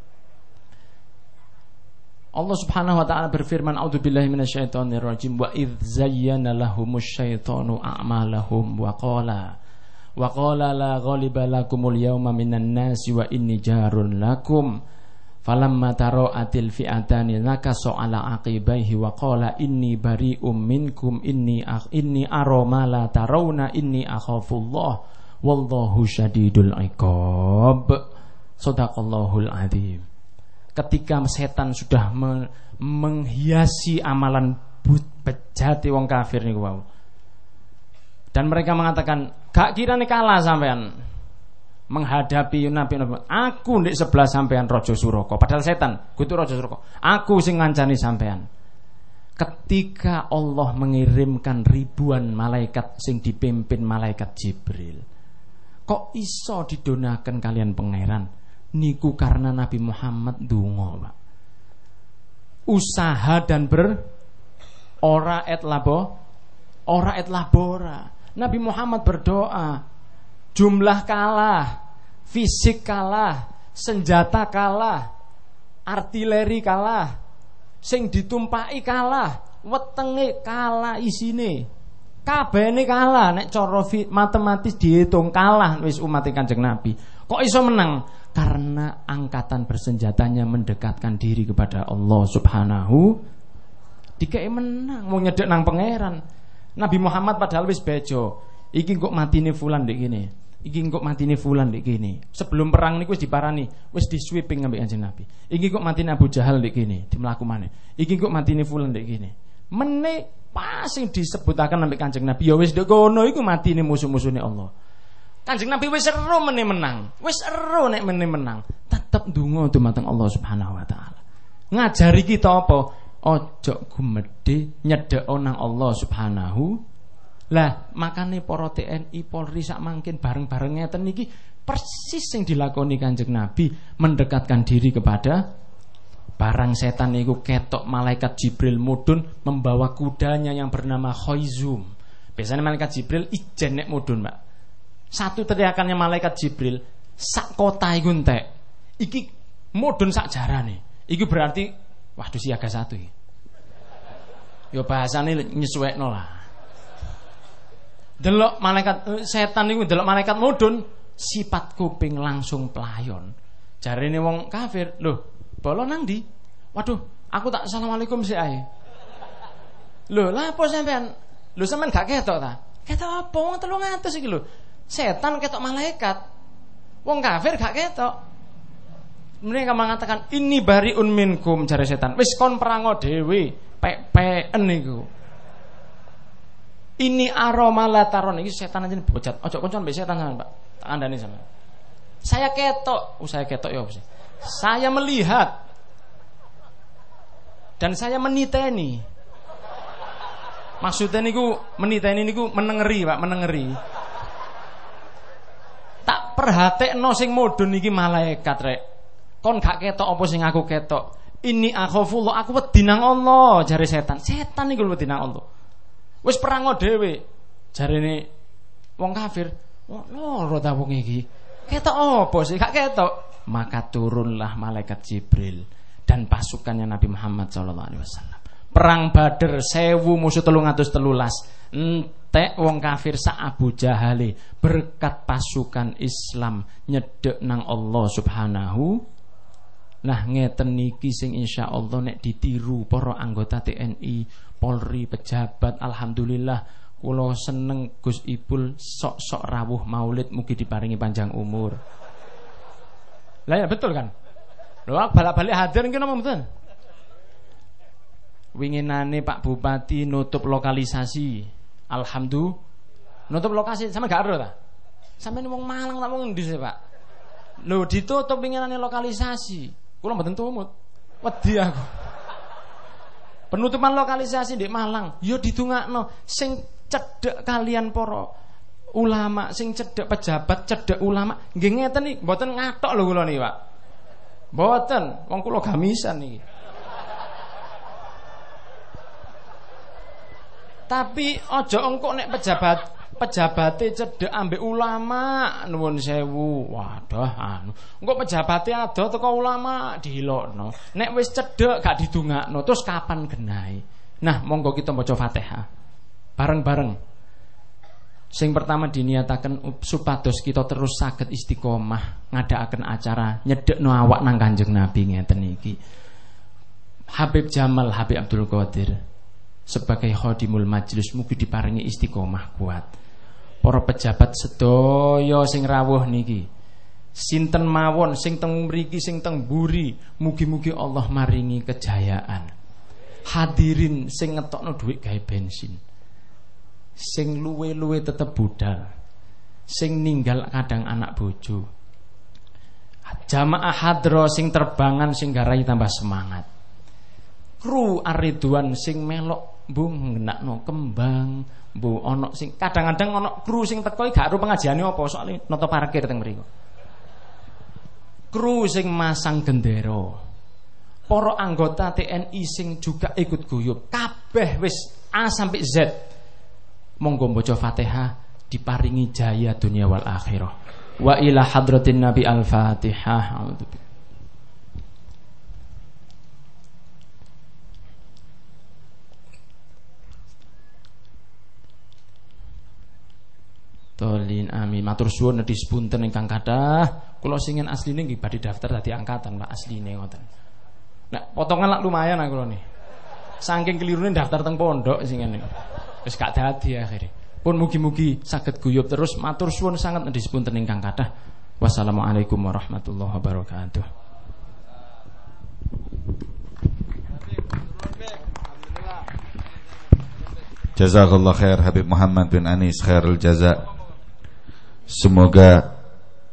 Speaker 7: Allah Subhanahu wa taala berfirman, "A'udzubillahi minasyaitonir rajim wa idz zayyana lahumusy syaitanu a'malahum wa qala la ghaliba lakumul yawma minan nasi wa inni jarun lakum falamma tara'atil fi'atani nakasa ala aqibaihi wa qala inni bari'um minkum inni ara ma la tarawna inni akhafullah wallahu syadidul iqab." Shadaqallahul azim. Ketika setan sudah menghiasi amalan bejat wong kafir niku wau. Dan mereka mengatakan, "Gak kirane kalah sampean menghadapi Nabi. Aku ndek sebelah sampean Raja Suraka." Padahal setan kudu Raja Suraka. Aku sing ngancani sampean. Ketika Allah mengirimkan ribuan malaikat sing dipimpin malaikat Jibril. Kok iso didonaken kalian pangeran? Niku karena Nabi Muhammad ndonga, Pak. Usaha dan ora et labora. Nabi Muhammad berdoa. Jumlah kalah, fisik kalah, senjata kalah, artileri kalah, sing ditumpaki kalah, wetenge kalah isine. Kabehane kalah, nek cara matematis dihitung kalah wis umat Kanjeng Nabi. Kok iso menang? Karena angkatan bersenjatanya mendekatkan diri kepada Allah Subhanahu. Dikei menang, mau nyedek nang pangeran. Nabi Muhammad padahal wis bejo. Iki kok matine fulan ndek kene. Iki kok matine fulan ndek kene. Sebelum perang niku wis diparani, wis di sweeping ambek Kanjeng Nabi. Iki kok matine Abu Jahal ndek kene, dimlaku maneh. Iki kok matine fulan ndek kene. Meneh pas sing disebutaken ambek Kanjeng Nabi ya wis ndek kono iku matine musuh-musuhne Allah. Kanjeng Nabi wis ero meneh menang. Wis ero nek meneh menang. Tetep ndonga dumateng Allah Subhanahu wa taala. Ngajari kita apa? Ojo gumedhe nyedhek nang Allah Subhanahu. Lah, makane para TNI Polri sak mangkin bareng-bareng ngeten iki persis sing dilakoni Kanjeng Nabi, mendekatkan diri kepada barang setan niku. Ketok malaikat Jibril mudhun membawa kudanya yang bernama Khaizum. Biasanya malaikat Jibril ijen nek mudhun, Pak. Satu teriakannya malaikat Jibril sak kota iku entek. Iki mudhun sak jarane. Iki berarti waduh siaga 1 iki. Yo bahasane nyesuwekno lah. Delok malaikat setan niku delok malaikat mudhun, sifat kuping langsung playon. Jarene wong kafir, "Loh, bolo nang ndi? Waduh, aku tak assalamualaikum sik ae." "Loh, lha apa sampean? Lho sampean gak ketok ta?" "Ketok apa? Wong 300 iki lho." Setan ketok malaikat, wong kafir gak ketok. Mereka mengatakan, "Ini bariun minkum," jare setan. Wis kon perango dhewe, pek-peken niku. "Ini aroma lataron." Iki setan aja bocah. Ojo koncoan mbek setan sampean, Pak. Tak kandhani sampean. Saya ketok, saya ketok ya apa sih? Saya melihat dan saya meniteni. Maksudnya niku meniteni niku menengeri, Pak, menengeri. Tak perhatekno sing mudhun iki malaikat rek. Kon gak ketok apa sing aku ketok. "Ini akhafullah, aku wedi nang Allah," jare setan. Setan niku wedi nang Allah. Wis perango dhewe. Jarene wong kafir, "Loro ta wong iki. Ketok apa sih? Gak ketok." Maka turunlah malaikat Jibril dan pasukannya Nabi Muhammad SAW. Perang Badar 1000 musuh 313. Entek wong kafir sak Abu Jahale berkat pasukan Islam nyedek nang Allah Subhanahu. Nah ngeten niki sing insyaallah nek ditiru para anggota TNI, Polri, pejabat, alhamdulillah kula seneng Gus Ipul sok-sok rawuh maulid mugi diparingi panjang umur. Lah ya betul kan? Lho balik-balik hadir niki napa mboten? Winginane Pak Bupati nutup lokalisasi. Alhamdulillah. Nutup lokasi sama gak ero ta? Sampeyan wong Malang tak wong endi sih, Pak? Lho ditutup winginane lokalisasi. Kula mboten tumut. Wedi aku. Penutupan lokalisasi di Malang, yo didongakno sing cedhek kalian para ulama sing cedhek pejabat, cedhek ulama. Nggih ngeten iki, mboten ngatok lho kula niki, Pak. Mboten, wong kula gamisan niki. Tapi aja engko nek pejabate cedhek ambek ulama nuwun sewu. Waduh anu. Engko pejabate ado teko ulama dilokno. Nek wis cedhek gak didongakno terus kapan genahe. Nah, monggo kita maca Fatihah. Bareng-bareng. Sing pertama diniataken supados kita terus saged istiqomah ngadakaken acara nyedhekno awak nang Kanjeng Nabi ngeten iki. Habib Jamal, Habib Abdul Qadir sebagai khadimul majlis mugi diparingi istiqomah kuat. Para pejabat sedaya sing rawuh niki, sinten mawon sing teng mriki sing teng mburi, mugi-mugi Allah maringi kejayaan. Hadirin sing ngetokno dhuwit gawe bensin, sing luwe-luwe tetep budal, sing ninggal kadang anak bojo, jamaah hadro sing terbangan sing garai tambah semangat, kru Ar-Ridwan sing melok mbuh ngenakno kembang, mbuh ana sing kadang-kadang ana kru sing teko gak ero pengajiane apa soalé nata parkir teng mriku. Kru sing masang gendera, para anggota TNI sing juga ikut guyub, kabeh wis A sampai Z. Monggo maca Fatihah diparingi jaya dunia wal akhirah. Wa ila hadratin Nabi al-Fatihah. Tolin amin. Matur suwun nedhi sepunten ingkang kathah. Kula singen asline nggih badhe daftar dadi angkatan Pak asline ngoten. Nek potongan lak lumayan aku kula niki. Saking kelirune daftar teng pondok singen niku. Wis gak dadi akhire. Pun mugi-mugi saged guyub terus. Matur suwun sanget nedhi sepunten ingkang kathah. Wassalamualaikum warahmatullahi wabarakatuh.
Speaker 4: Jazakallah khair Habib Muhammad bin Anis khairul jaza. Semoga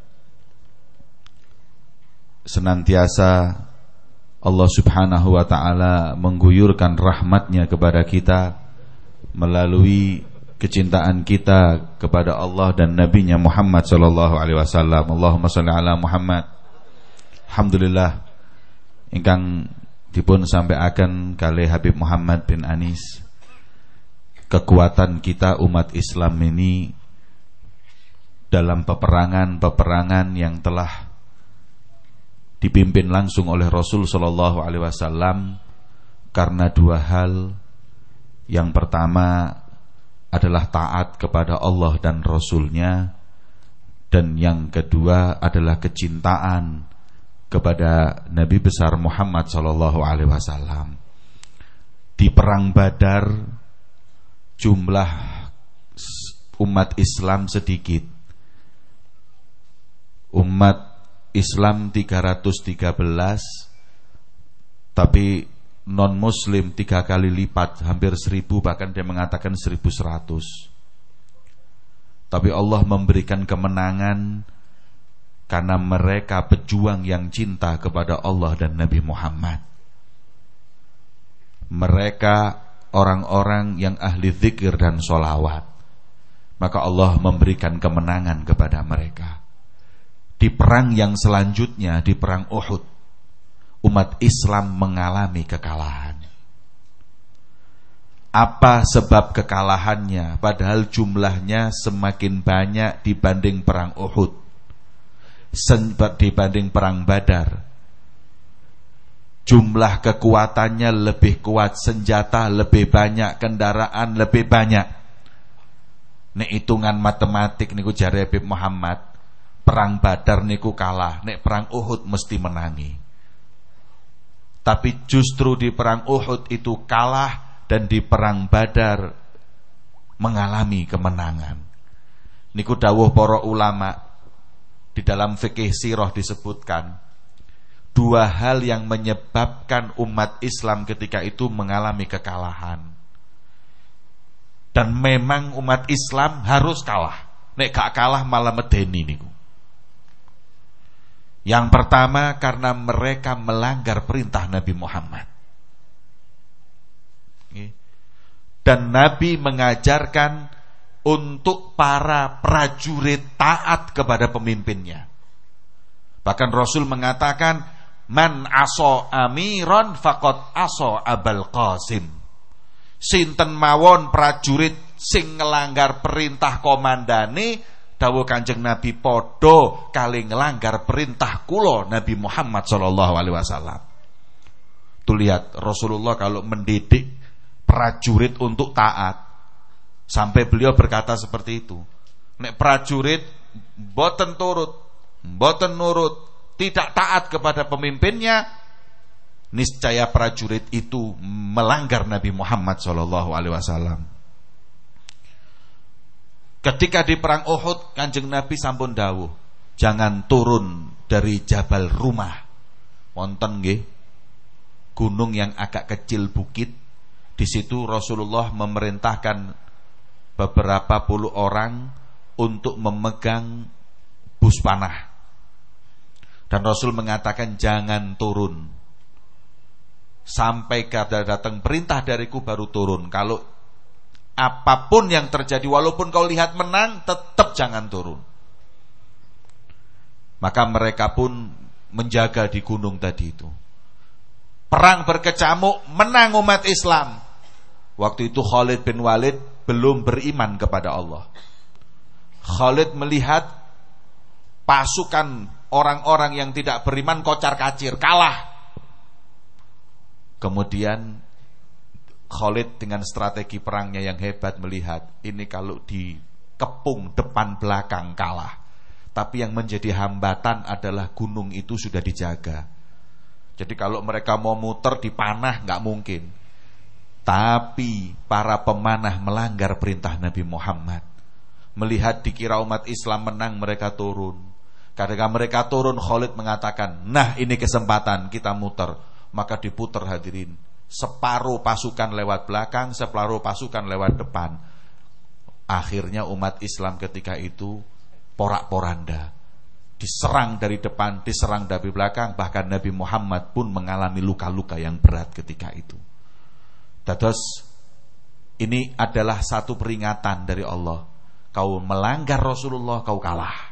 Speaker 4: senantiasa Allah subhanahu wa ta'ala mengguyurkan rahmatnya kepada kita melalui kecintaan kita kepada Allah dan Nabi-Nya Muhammad sallallahu alaihi wasallam. Allahumma shalli ala Muhammad. Alhamdulillah ingkang dipun sampaikan kalih Habib Muhammad bin Anis, kekuatan kita umat Islam ini dalam peperangan-peperangan yang telah dipimpin langsung oleh Rasul sallallahu alaihi wasallam karena dua hal. Yang pertama adalah taat kepada Allah dan Rasul-Nya, dan yang kedua adalah kecintaan kepada Nabi besar Muhammad sallallahu alaihi wasallam. Di perang Badar jumlah umat Islam sedikit. Umat Islam 313, tapi non muslim 3 kali lipat, hampir 1000, bahkan dia mengatakan 1100. Tapi Allah memberikan kemenangan karena mereka pejuang yang cinta kepada Allah dan Nabi Muhammad. Mereka orang-orang yang ahli zikir dan sholawat, maka Allah memberikan kemenangan kepada mereka. Di perang yang selanjutnya, di perang Uhud, umat Islam mengalami kekalahan. Apa sebab kekalahannya? Padahal jumlahnya semakin banyak dibanding perang Uhud, dibanding perang Badar. Jumlah kekuatannya lebih kuat, senjata lebih banyak, kendaraan lebih banyak. Nek hitungan matematik niku jare Habib Muhammad, perang Badar niku kalah, nek perang Uhud mesti menangi. Tapi justru di perang Uhud itu kalah, dan di perang Badar mengalami kemenangan. Niku dawuh para ulama, di dalam fikih sirah disebutkan dua hal yang menyebabkan umat Islam ketika itu mengalami kekalahan. Dan memang umat Islam harus kalah. Nek gak kalah malah medeni niku. Yang pertama karena mereka melanggar perintah Nabi Muhammad. Dan Nabi mengajarkan untuk para prajurit taat kepada pemimpinnya. Bahkan Rasul mengatakan, man aso amiron faqad aso Abul Qasim. Sinten mawon prajurit sing ngelanggar perintah komandane, dawuh Kanjeng Nabi, padha kali ngelanggar perintah kula Nabi Muhammad sallallahu alaihi wasallam. Tuh lihat Rasulullah kalau mendidik prajurit untuk taat, sampai beliau berkata seperti itu. Nek prajurit mboten turut, mboten nurut, tidak taat kepada pemimpinnya, niscaya prajurit itu melanggar Nabi Muhammad SAW. Ketika di perang Uhud, Kanjeng Nabi sampun dawuh, jangan turun dari Jabal Rumah. Wonten nggih gunung yang agak kecil, bukit. Di situ Rasulullah memerintahkan beberapa puluh orang untuk memegang bus panah. Dan Rasul mengatakan jangan turun sampai kada datang perintah dariku baru turun. Kalau apapun yang terjadi, walaupun kau lihat menang, tetap jangan turun. Maka mereka pun menjaga di gunung tadi itu. Perang berkecamuk, menang umat Islam. Waktu itu Khalid bin Walid belum beriman kepada Allah. Khalid melihat pasukan orang-orang yang tidak beriman kocar-kacir, kalah. Kemudian Khalid dengan strategi perangnya yang hebat melihat, ini kalau dikepung depan belakang kalah. Tapi yang menjadi hambatan adalah gunung itu sudah dijaga. Jadi kalau mereka mau muter dipanah nggak mungkin. Tapi para pemanah melanggar perintah Nabi Muhammad. Melihat dikira umat Islam menang, mereka turun. Ketika mereka turun, Khalid mengatakan, nah ini kesempatan kita muter. Maka diputer hadirin. Separuh pasukan lewat belakang, separuh pasukan lewat depan. Akhirnya umat Islam ketika itu porak-poranda. Diserang dari depan, diserang dari belakang. Bahkan Nabi Muhammad pun mengalami luka-luka yang berat ketika itu. Dados ini adalah satu peringatan dari Allah. Kau melanggar Rasulullah, kau kalah.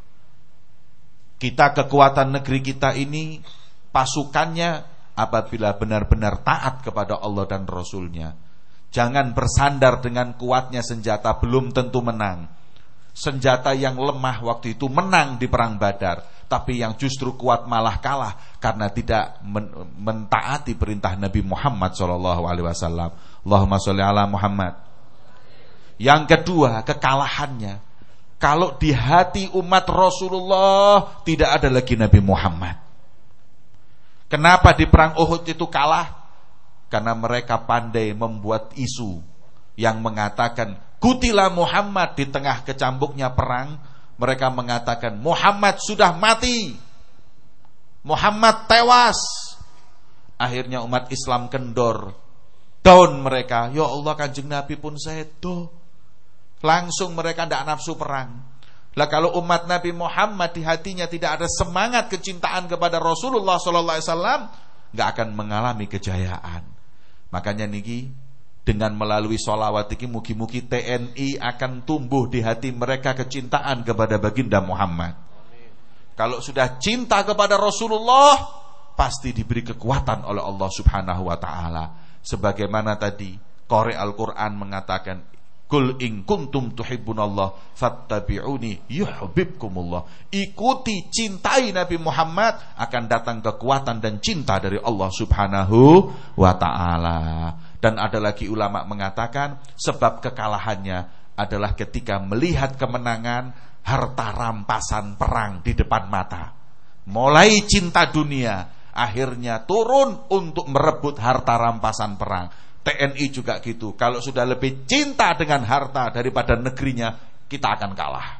Speaker 4: Kita, kekuatan negeri kita ini, pasukannya apabila benar-benar taat kepada Allah dan Rasulnya, jangan bersandar dengan kuatnya senjata, belum tentu menang. Senjata yang lemah waktu itu menang di perang Badar, tapi yang justru kuat malah kalah karena tidak mentaati perintah Nabi Muhammad SAW. Allahumma sholli ala Muhammad. Yang kedua, kekalahannya. Kalau di hati umat Rasulullah tidak ada lagi Nabi Muhammad. Kenapa di perang Uhud itu kalah? Karena mereka pandai membuat isu yang mengatakan Qutila Muhammad. Di tengah kecambuknya perang, mereka mengatakan Muhammad sudah mati, Muhammad tewas. Akhirnya umat Islam kendor, down mereka. Ya Allah, Kanjeng Nabi pun sedo. Langsung mereka tidak nafsu perang. Lah kalau umat Nabi Muhammad di hatinya tidak ada semangat kecintaan kepada Rasulullah SAW, nggak akan mengalami kejayaan. Makanya niki, dengan melalui sholawat ini, mugi-mugi TNI akan tumbuh di hati mereka kecintaan kepada baginda Muhammad. Kalau sudah cinta kepada Rasulullah, pasti diberi kekuatan oleh Allah Subhanahu wa ta'ala. Sebagaimana tadi qari Al-Quran mengatakan, Qul in kuntum tuhibbunallah fattabi'uni yuhibbukumullah. Ikuti, cintai Nabi Muhammad, akan datang kekuatan dan cinta dari Allah Subhanahu wa ta'ala. Dan ada lagi ulama mengatakan sebab kekalahannya adalah ketika melihat kemenangan, harta rampasan perang di depan mata. Mulai cinta dunia, akhirnya turun untuk merebut harta rampasan perang. TNI juga gitu. Kalau sudah lebih cinta dengan harta daripada negerinya, kita akan kalah.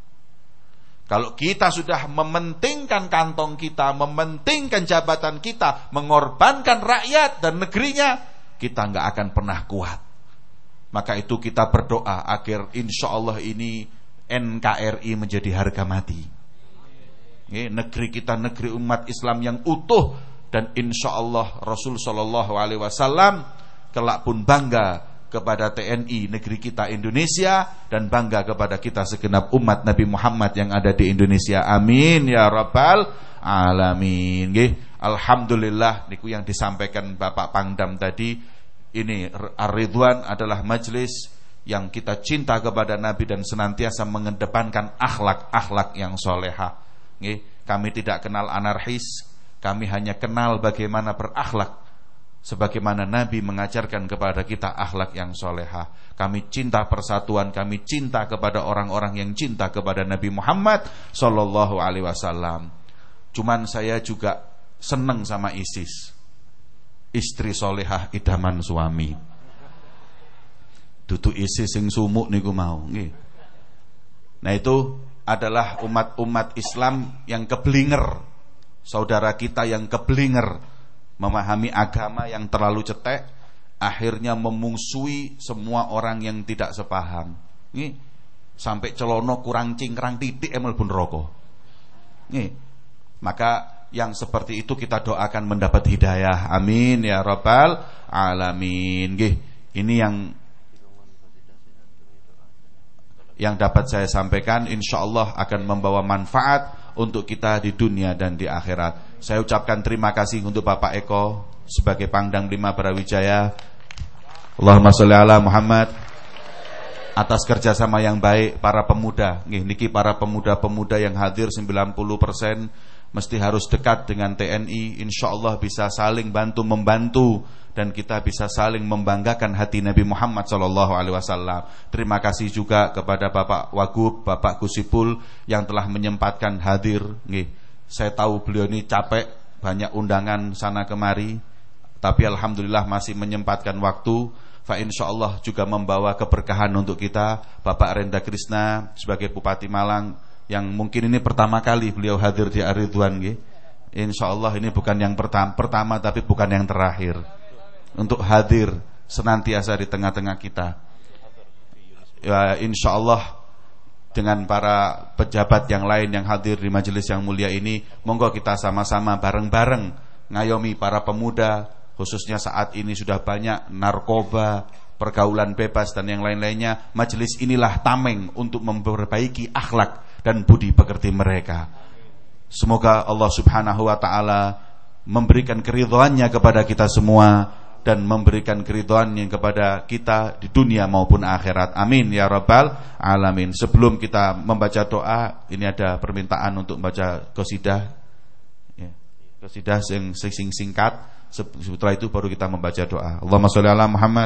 Speaker 4: Kalau kita sudah mementingkan kantong kita, mementingkan jabatan kita, mengorbankan rakyat dan negerinya, kita nggak akan pernah kuat. Maka itu kita berdoa agar insya Allah ini NKRI menjadi harga mati. Negeri kita negeri umat Islam yang utuh, dan insya Allah Rasul SAW kelak pun bangga kepada TNI negeri kita Indonesia, dan bangga kepada kita segenap umat Nabi Muhammad yang ada di Indonesia. Amin ya rabbal alamin. Nggih, alhamdulillah niku yang disampaikan Bapak Pangdam tadi. Ini Ar-Ridwan adalah majelis yang kita cinta kepada Nabi dan senantiasa mengedepankan akhlak-akhlak yang solehah. Nggih, kami tidak kenal anarkis, kami hanya kenal bagaimana berakhlak sebagaimana Nabi mengajarkan kepada kita akhlak yang solehah. Kami cinta persatuan, kami cinta kepada orang-orang yang cinta kepada Nabi Muhammad sallallahu alaihi wasallam. Cuman saya juga seneng sama ISIS, istri solehah idaman suami. Dudu ISIS sing sumuk niku mau nggih. Nah, itu adalah umat-umat Islam yang keblinger, saudara kita yang keblinger memahami agama yang terlalu cetek, akhirnya memungsuhi semua orang yang tidak sepaham. Nih, sampai celono kurang cingkrang titik mlebu neraka. Nih, maka yang seperti itu kita doakan mendapat hidayah. Amin ya rabbal alamin. Nggih, ini yang dapat saya sampaikan, insyaallah akan membawa manfaat untuk kita di dunia dan di akhirat. Saya ucapkan terima kasih untuk Bapak Eko sebagai Pangdam 5 Brawijaya. Allahumma sholli ala Muhammad. Atas kerjasama yang baik para pemuda. Niki para pemuda-pemuda yang hadir 90% mesti harus dekat dengan TNI. InsyaAllah bisa saling bantu-membantu dan kita bisa saling membanggakan hati Nabi Muhammad SAW. Terima kasih juga kepada Bapak Wagub, Bapak Gusipul yang telah menyempatkan hadir. Saya tahu beliau ini capek, banyak undangan sana kemari, tapi alhamdulillah masih menyempatkan waktu. Fa insyaallah juga membawa keberkahan untuk kita. Bapak Renda Krishna sebagai Bupati Malang yang mungkin ini pertama kali beliau hadir di Ar-Ridwan nggih. Insyaallah ini bukan yang pertama tapi bukan yang terakhir. Untuk hadir senantiasa di tengah-tengah kita. Ya, insyaallah dengan para pejabat yang lain yang hadir di majelis yang mulia ini, monggo kita sama-sama bareng-bareng ngayomi para pemuda, khususnya saat ini sudah banyak narkoba, pergaulan bebas dan yang lain-lainnya. Majelis inilah tameng untuk memperbaiki akhlak dan budi pekerti mereka. Semoga Allah Subhanahu wa taala memberikan keridhaannya kepada kita semua dan memberikan keridhaannya kepada kita di dunia maupun akhirat. Amin ya rabbal alamin. Sebelum kita membaca doa, ini ada permintaan untuk membaca qasidah. Ya, qasidah yang singkat. Setelah itu baru kita membaca doa. Allahumma sholli ala Muhammad.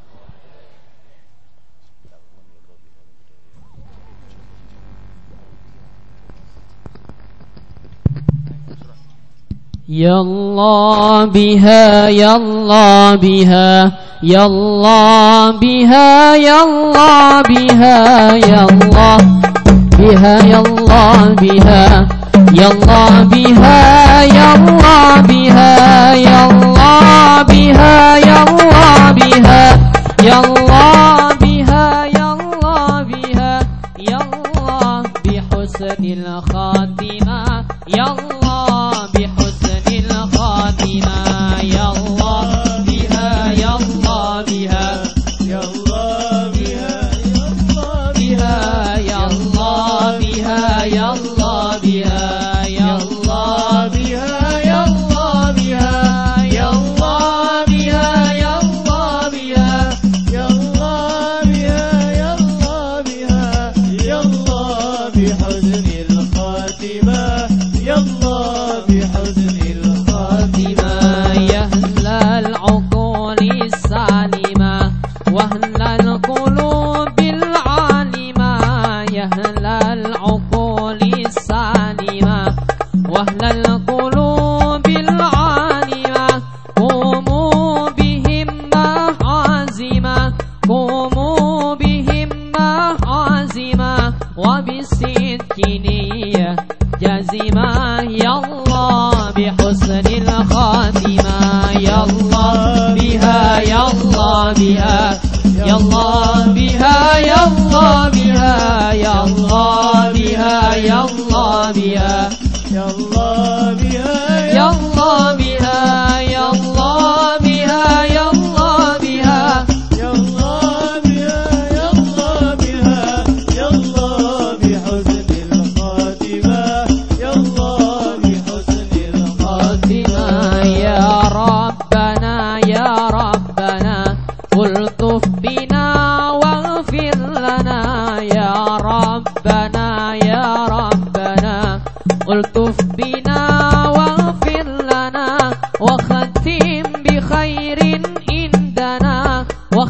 Speaker 2: Ya Allah biha, ya Allah biha, ya Allah biha, ya Allah biha, ya Allah biha, ya Allah biha, ya Allah biha, ya Allah biha, ya Allah biha, ya Allah biha, ya Allah biha, ya Allah biha, ya Allah bihusnil khatimah, ya Allah bihusnil khatimah, ya Allah biha, ya Allah biha, ya Allah biha, ya Allah biha, ya Allah biha, ya Allah biha, ya Allah biha, ya Allah biha.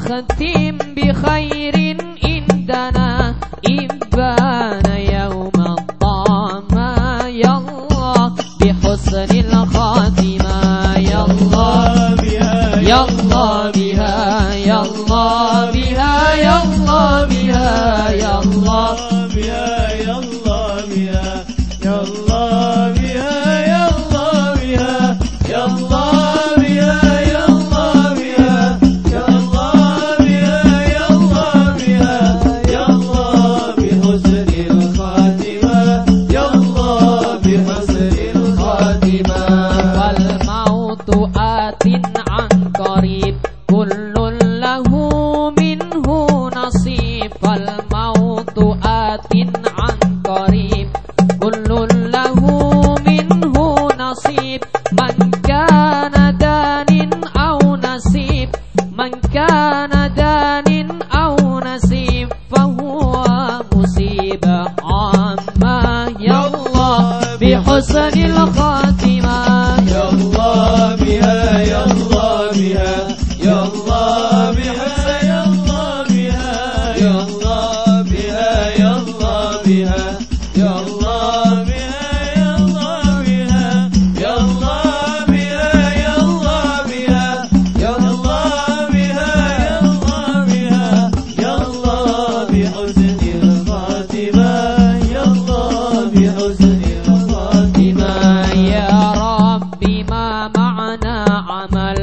Speaker 2: واختم بخير عندنا إبان يوم الطامة يا الله بحسن الخاتمة يا الله بها يا الله بها يا الله بها يا الله بها يا الله بها يا الله بها يا الله بها يا الله بها يا الله بها يا الله بها يا الله بها يا الله بها يا الله بحسن الخاتمة يا الله بحسن الخاتمة والموت آت عن قريب كل له منه نصيب فالموت آت عن قريب كل له منه نصيب من كان دان أو نسيب من كان دان أو نسيب فهو مصيبة عامة يا الله بحسن الخاتمة يا الله بها يا الله بها يا الله بها يا الله بها يا الله بها يا الله بها يا الله بها يا الله بها يا الله بها يا الله بها يا الله بها يا الله بها يا الله بحسن الخاتمة يا الله بحسن الخاتمة يا رب ما معنا عمل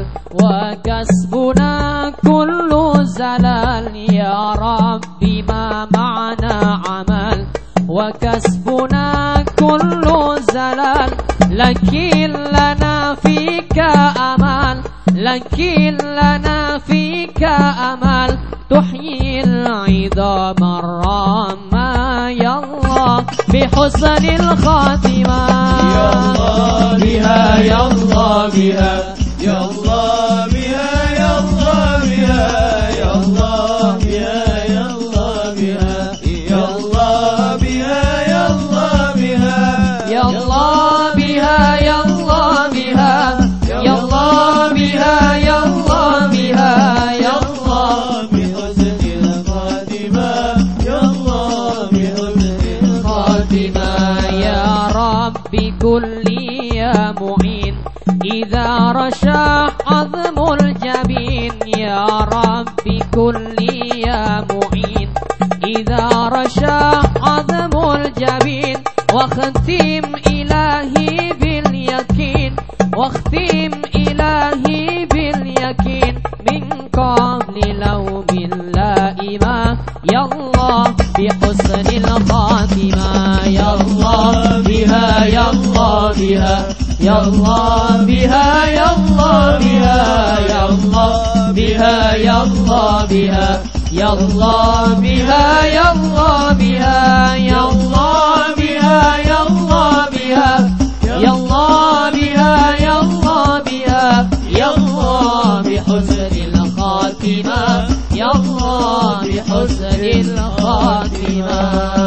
Speaker 2: وكسبنا كل زلال يا رب ما معنا عمل وكسبنا كل زلال لكن لنا فيك أمل لكن لنا فيك أمل تحيي العظام الرامة يا الله بحسن الخاتمة يا الله بها يا الله بها يا الله بها يا الله بها يا الله بها يا الله بها يا الله بها يا الله بها يا الله بها يا الله بها يا الله بها يا الله بها يا الله بحسن الخاتمة يا الله بحسن الخاتمة يا رب كل يا معين إذا رشح عظم الجبين يا رب كل يا معين إذا رشح عظم الجبين واختم إلهي باليقين واختم إلهي باليقين من قبل لوم اللائمة يا الله بحسن الخاتمة يا الله بها يا الله بها يا الله بها يا الله بها يا الله بها يا الله بها يا الله بها يا الله بها يا الله بها يا الله بها يا الله بها يا الله بها يا الله بحسن الخاتمة يا الله بحسن الخاتمة.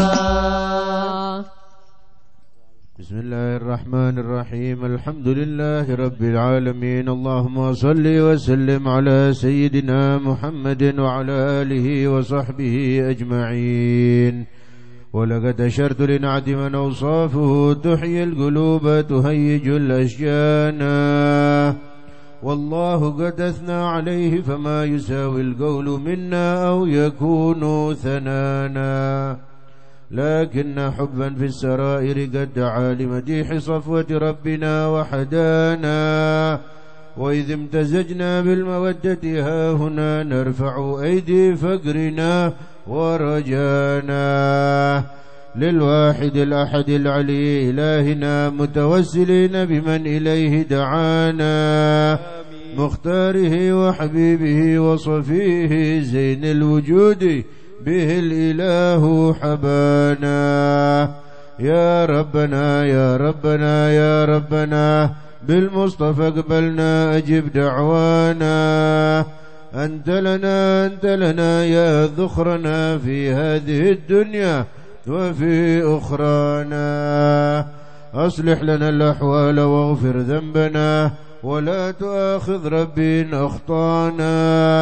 Speaker 5: بسم الله الرحمن الرحيم الحمد لله رب العالمين اللهم صل وسلم على سيدنا محمد وعلى آله وصحبه أجمعين. ولقد أشرت لنعت من أوصافه تحيي القلوب تهيج الأشجان والله قد أثنى عليه فما يساوي القول منا أو يكون ثنانا لكن حبا في السرائر قد دعا لمديح صفوة ربنا وحدانا وإذ امتزجنا بالمودة ها هنا نرفع أيدي فقرنا ورجانا للواحد الأحد العلي إلهنا متوسلين بمن إليه دعانا مختاره وحبيبه وصفيه زين الوجود به الإله حبانا يا ربنا يا ربنا يا ربنا بالمصطفى اقبلنا أجب دعوانا أنت لنا يا ذخرنا في هذه الدنيا وفي أخرانا أصلح لنا الأحوال واغفر ذنبنا ولا تؤاخذ ربي إن أخطانا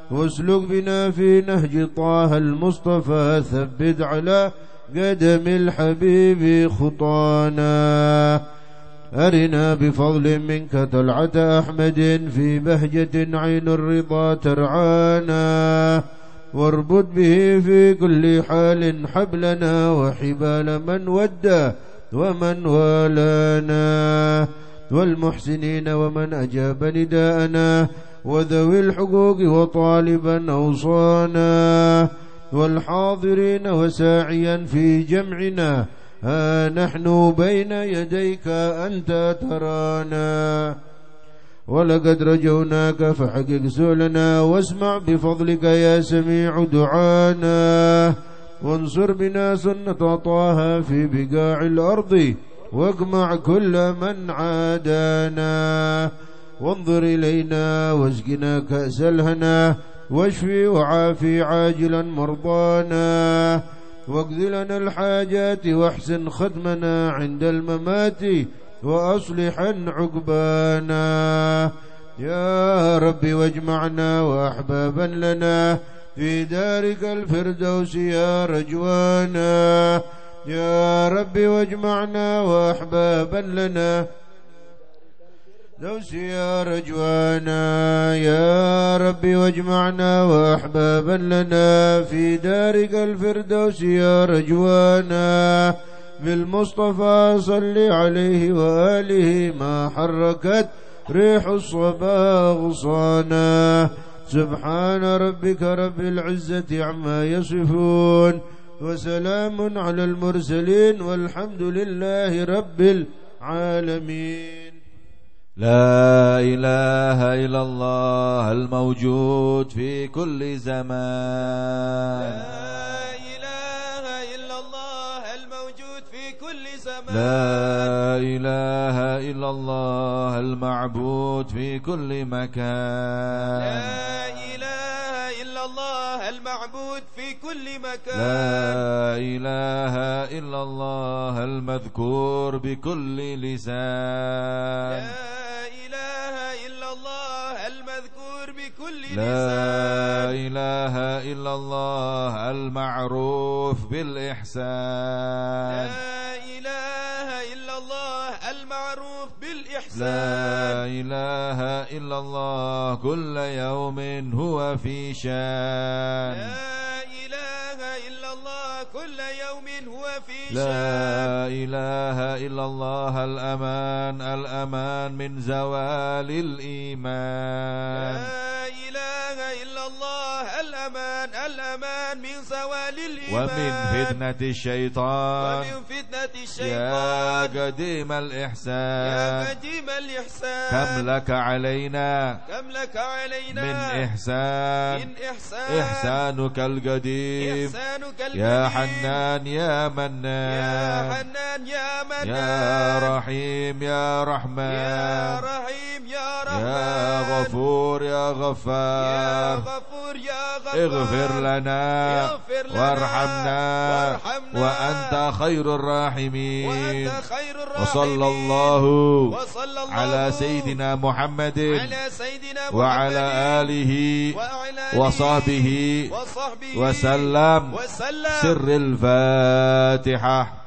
Speaker 5: واسلك بنا في نهج طه المصطفى ثبت على قدم الحبيب خطانا أرنا بفضل منك طلعة أحمد في بهجة عين الرضا ترعانا واربط به في كل حال حبلنا وحبال من ودى ومن والانا والمحسنين ومن أجاب نداءنا وذوي الحقوق وطالبا أوصانا والحاضرين وساعيا في جمعنا نحن بين يديك أنت ترانا ولقد رجوناك فحقق سؤلنا واسمع بفضلك يا سميع دعانا وانصر بنا سنة طه في بقاع الأرض واجمع كل من عادانا وانظر إلينا واسقنا كأس الهنا واشفي وعافي عاجلا مرضانا واقض لنا الحاجات واحسن ختمنا عند الممات وأصلحا عقبانا يا رب واجمعنا وأحبابا لنا في دارك الفردوس يا رجوانا يا رب واجمعنا وأحبابا لنا دوس يا رجوانا يا رب واجمعنا وأحبابا لنا في دارك الفردوس يا رجوانا بالمصطفى صل عليه وآله ما حركت ريح الصبا غصانا سبحان ربك رب العزة عما يصفون وسلام على المرسلين والحمد لله رب العالمين.
Speaker 4: لا إله إلا الله الموجود في كل زمان
Speaker 8: لا إله إلا الله الموجود في كل زمان
Speaker 4: لا إله إلا الله المعبود في كل مكان
Speaker 8: لا إله إلا الله المعبود في كل مكان
Speaker 4: لا إله إلا الله المذكور بكل لسان
Speaker 8: المذكور بكل لسان
Speaker 4: لا إله إلا الله المعروف بالإحسان
Speaker 8: لا إله إلا الله المعروف بالإحسان
Speaker 4: لا إله إلا الله كل يوم هو في شان
Speaker 8: لا إله إلا الله كل يوم هو في شان
Speaker 4: لا إله إلا الله الأمان الأمان من زوال الإيمان
Speaker 8: لا إله إلا الله الأمان الأمان من زوال الإيمان
Speaker 4: ومن فتنة الشيطان
Speaker 8: ومن فتنة الشيطان
Speaker 4: يا قديم الإحسان
Speaker 8: يا قديم الإحسان
Speaker 4: كم لك علينا
Speaker 8: كم لك علينا
Speaker 4: من إحسان
Speaker 8: من إحسان
Speaker 4: إحسانك القديم
Speaker 8: إحسانك القديم
Speaker 4: يا حنان يا منان
Speaker 8: يا حنان يا منان
Speaker 4: يا رحيم يا رحمن
Speaker 8: يا رحيم يا رحمن
Speaker 4: يا غفور يا غفار
Speaker 8: يا غفور يا غفار
Speaker 4: اغفر لنا وارحمنا وأنت خير الراحمين وصلى الله على سيدنا محمد وعلى آله وصحبه وسلم سر الفاتحة.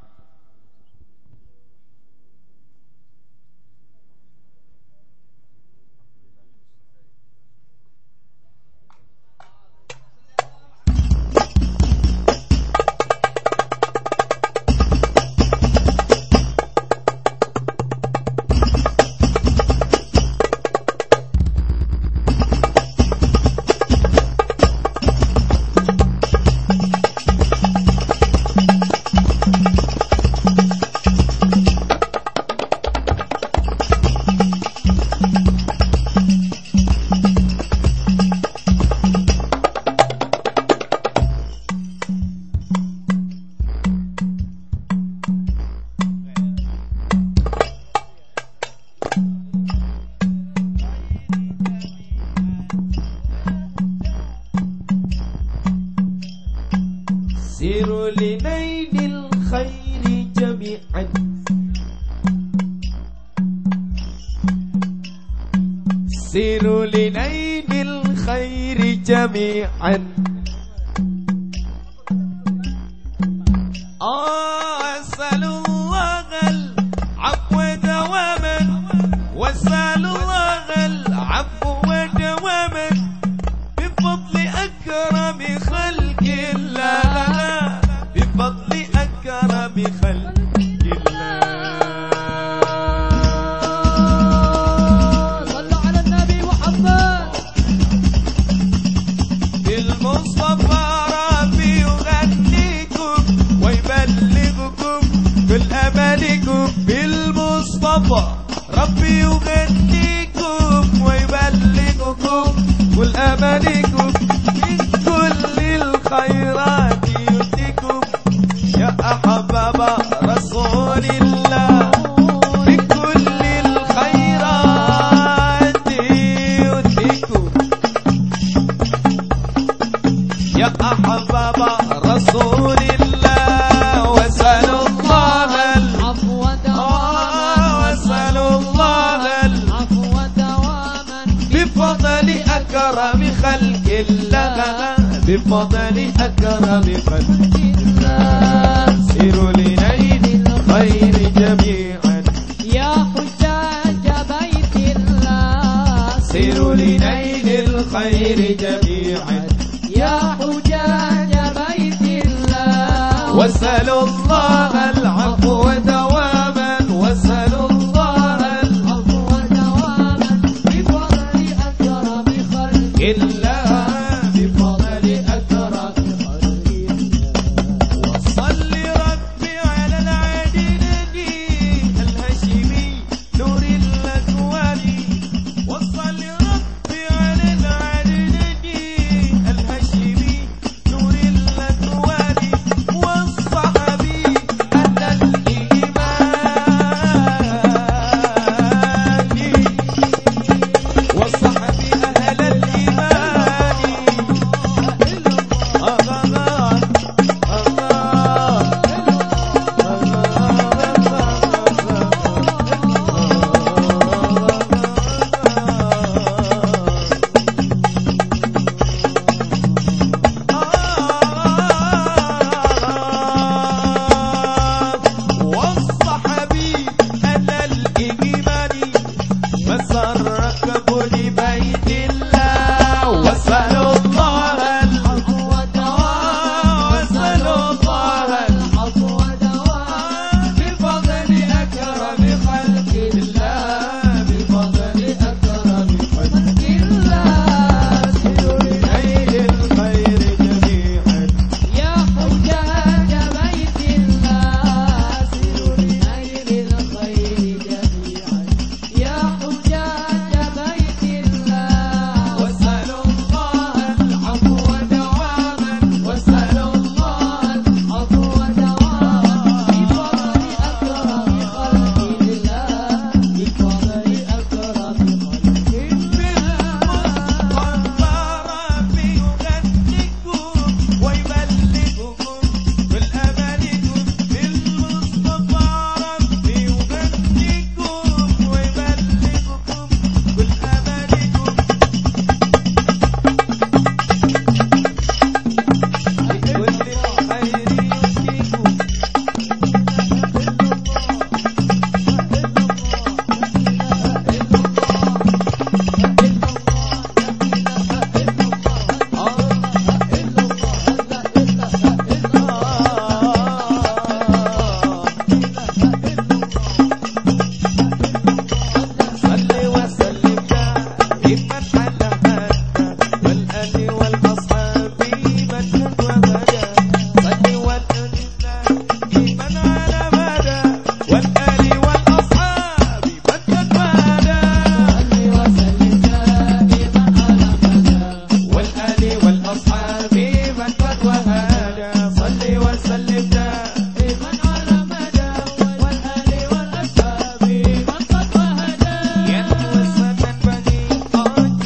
Speaker 3: سيروا لنيل الخير جميعا سيروا لنيل
Speaker 8: للخير جميعا أسأل الله العفو دواما وأسأل الله العفو دواما بفضل أكرم خلق الله بفضل أكرم خلق بالمصطفى ربي يغنيكم ويبلغكم كل أمانيكم من كل الخيرات يؤتيكم يا أحباب رسول الله من كل الخيرات يؤتيكم يا أحباب رسول الله واسأل الله العفو واسأل الله العفو دواما بفضل أكرم خلق الله بفضل أكرم خلق الله سيروا لنيل الخير جميعا
Speaker 2: يا حجاج بيت الله
Speaker 8: سيروا لنيل الخير جميعا
Speaker 2: يا حجاج بيت الله
Speaker 8: واسألوا الله العفو دواما واسألوا الله
Speaker 2: العفو دواما بفضل أكرم خلق
Speaker 8: الله بفضل أكرم خلق الله وصل ربي على العدل الهاشمي نور الأكوان وصل ربي على العدل الهاشمي نور الأكوان والصحابي أهل الإيمان والصحابي أهل الإيمان والصحابي أهل الإيمان مسرك لبيت الله واسألوا الله العفو واسألوا الله العفو بفضل أكرم خلق الله بفضل أكرم خلق الله سيروا لنيل الخير جميعا
Speaker 2: يا حجاج بيت الله سيروا لنيل الخير جميعا يا حجاج بيت الله
Speaker 8: واسألوا الله العفو دواما واسألوا الله العفو دواما
Speaker 2: بفضل أكرم خلق الله بفضل أكرم خلق
Speaker 8: ربي يغنيكم ويبلغكم كل أمانيكم بالمصطفى ربي يغنيكم ويبلغكم كل أمانيكم بكل خير يؤتيكم صل وسلم دائما على هدى والآل والأصحاب من كن وبدا صل وسلم دائما على مدى والآل والأصحاب من كن وبدا
Speaker 2: وسلم دائما على مدى
Speaker 8: والآل والأصحاب من قد وهدى صل وسلم
Speaker 2: دائما على مدى والآل والأصحاب من قد وهدى
Speaker 8: يا وسلم بني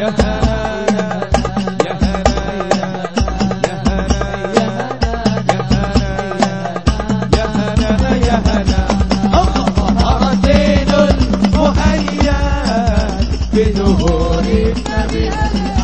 Speaker 2: بظهور النبي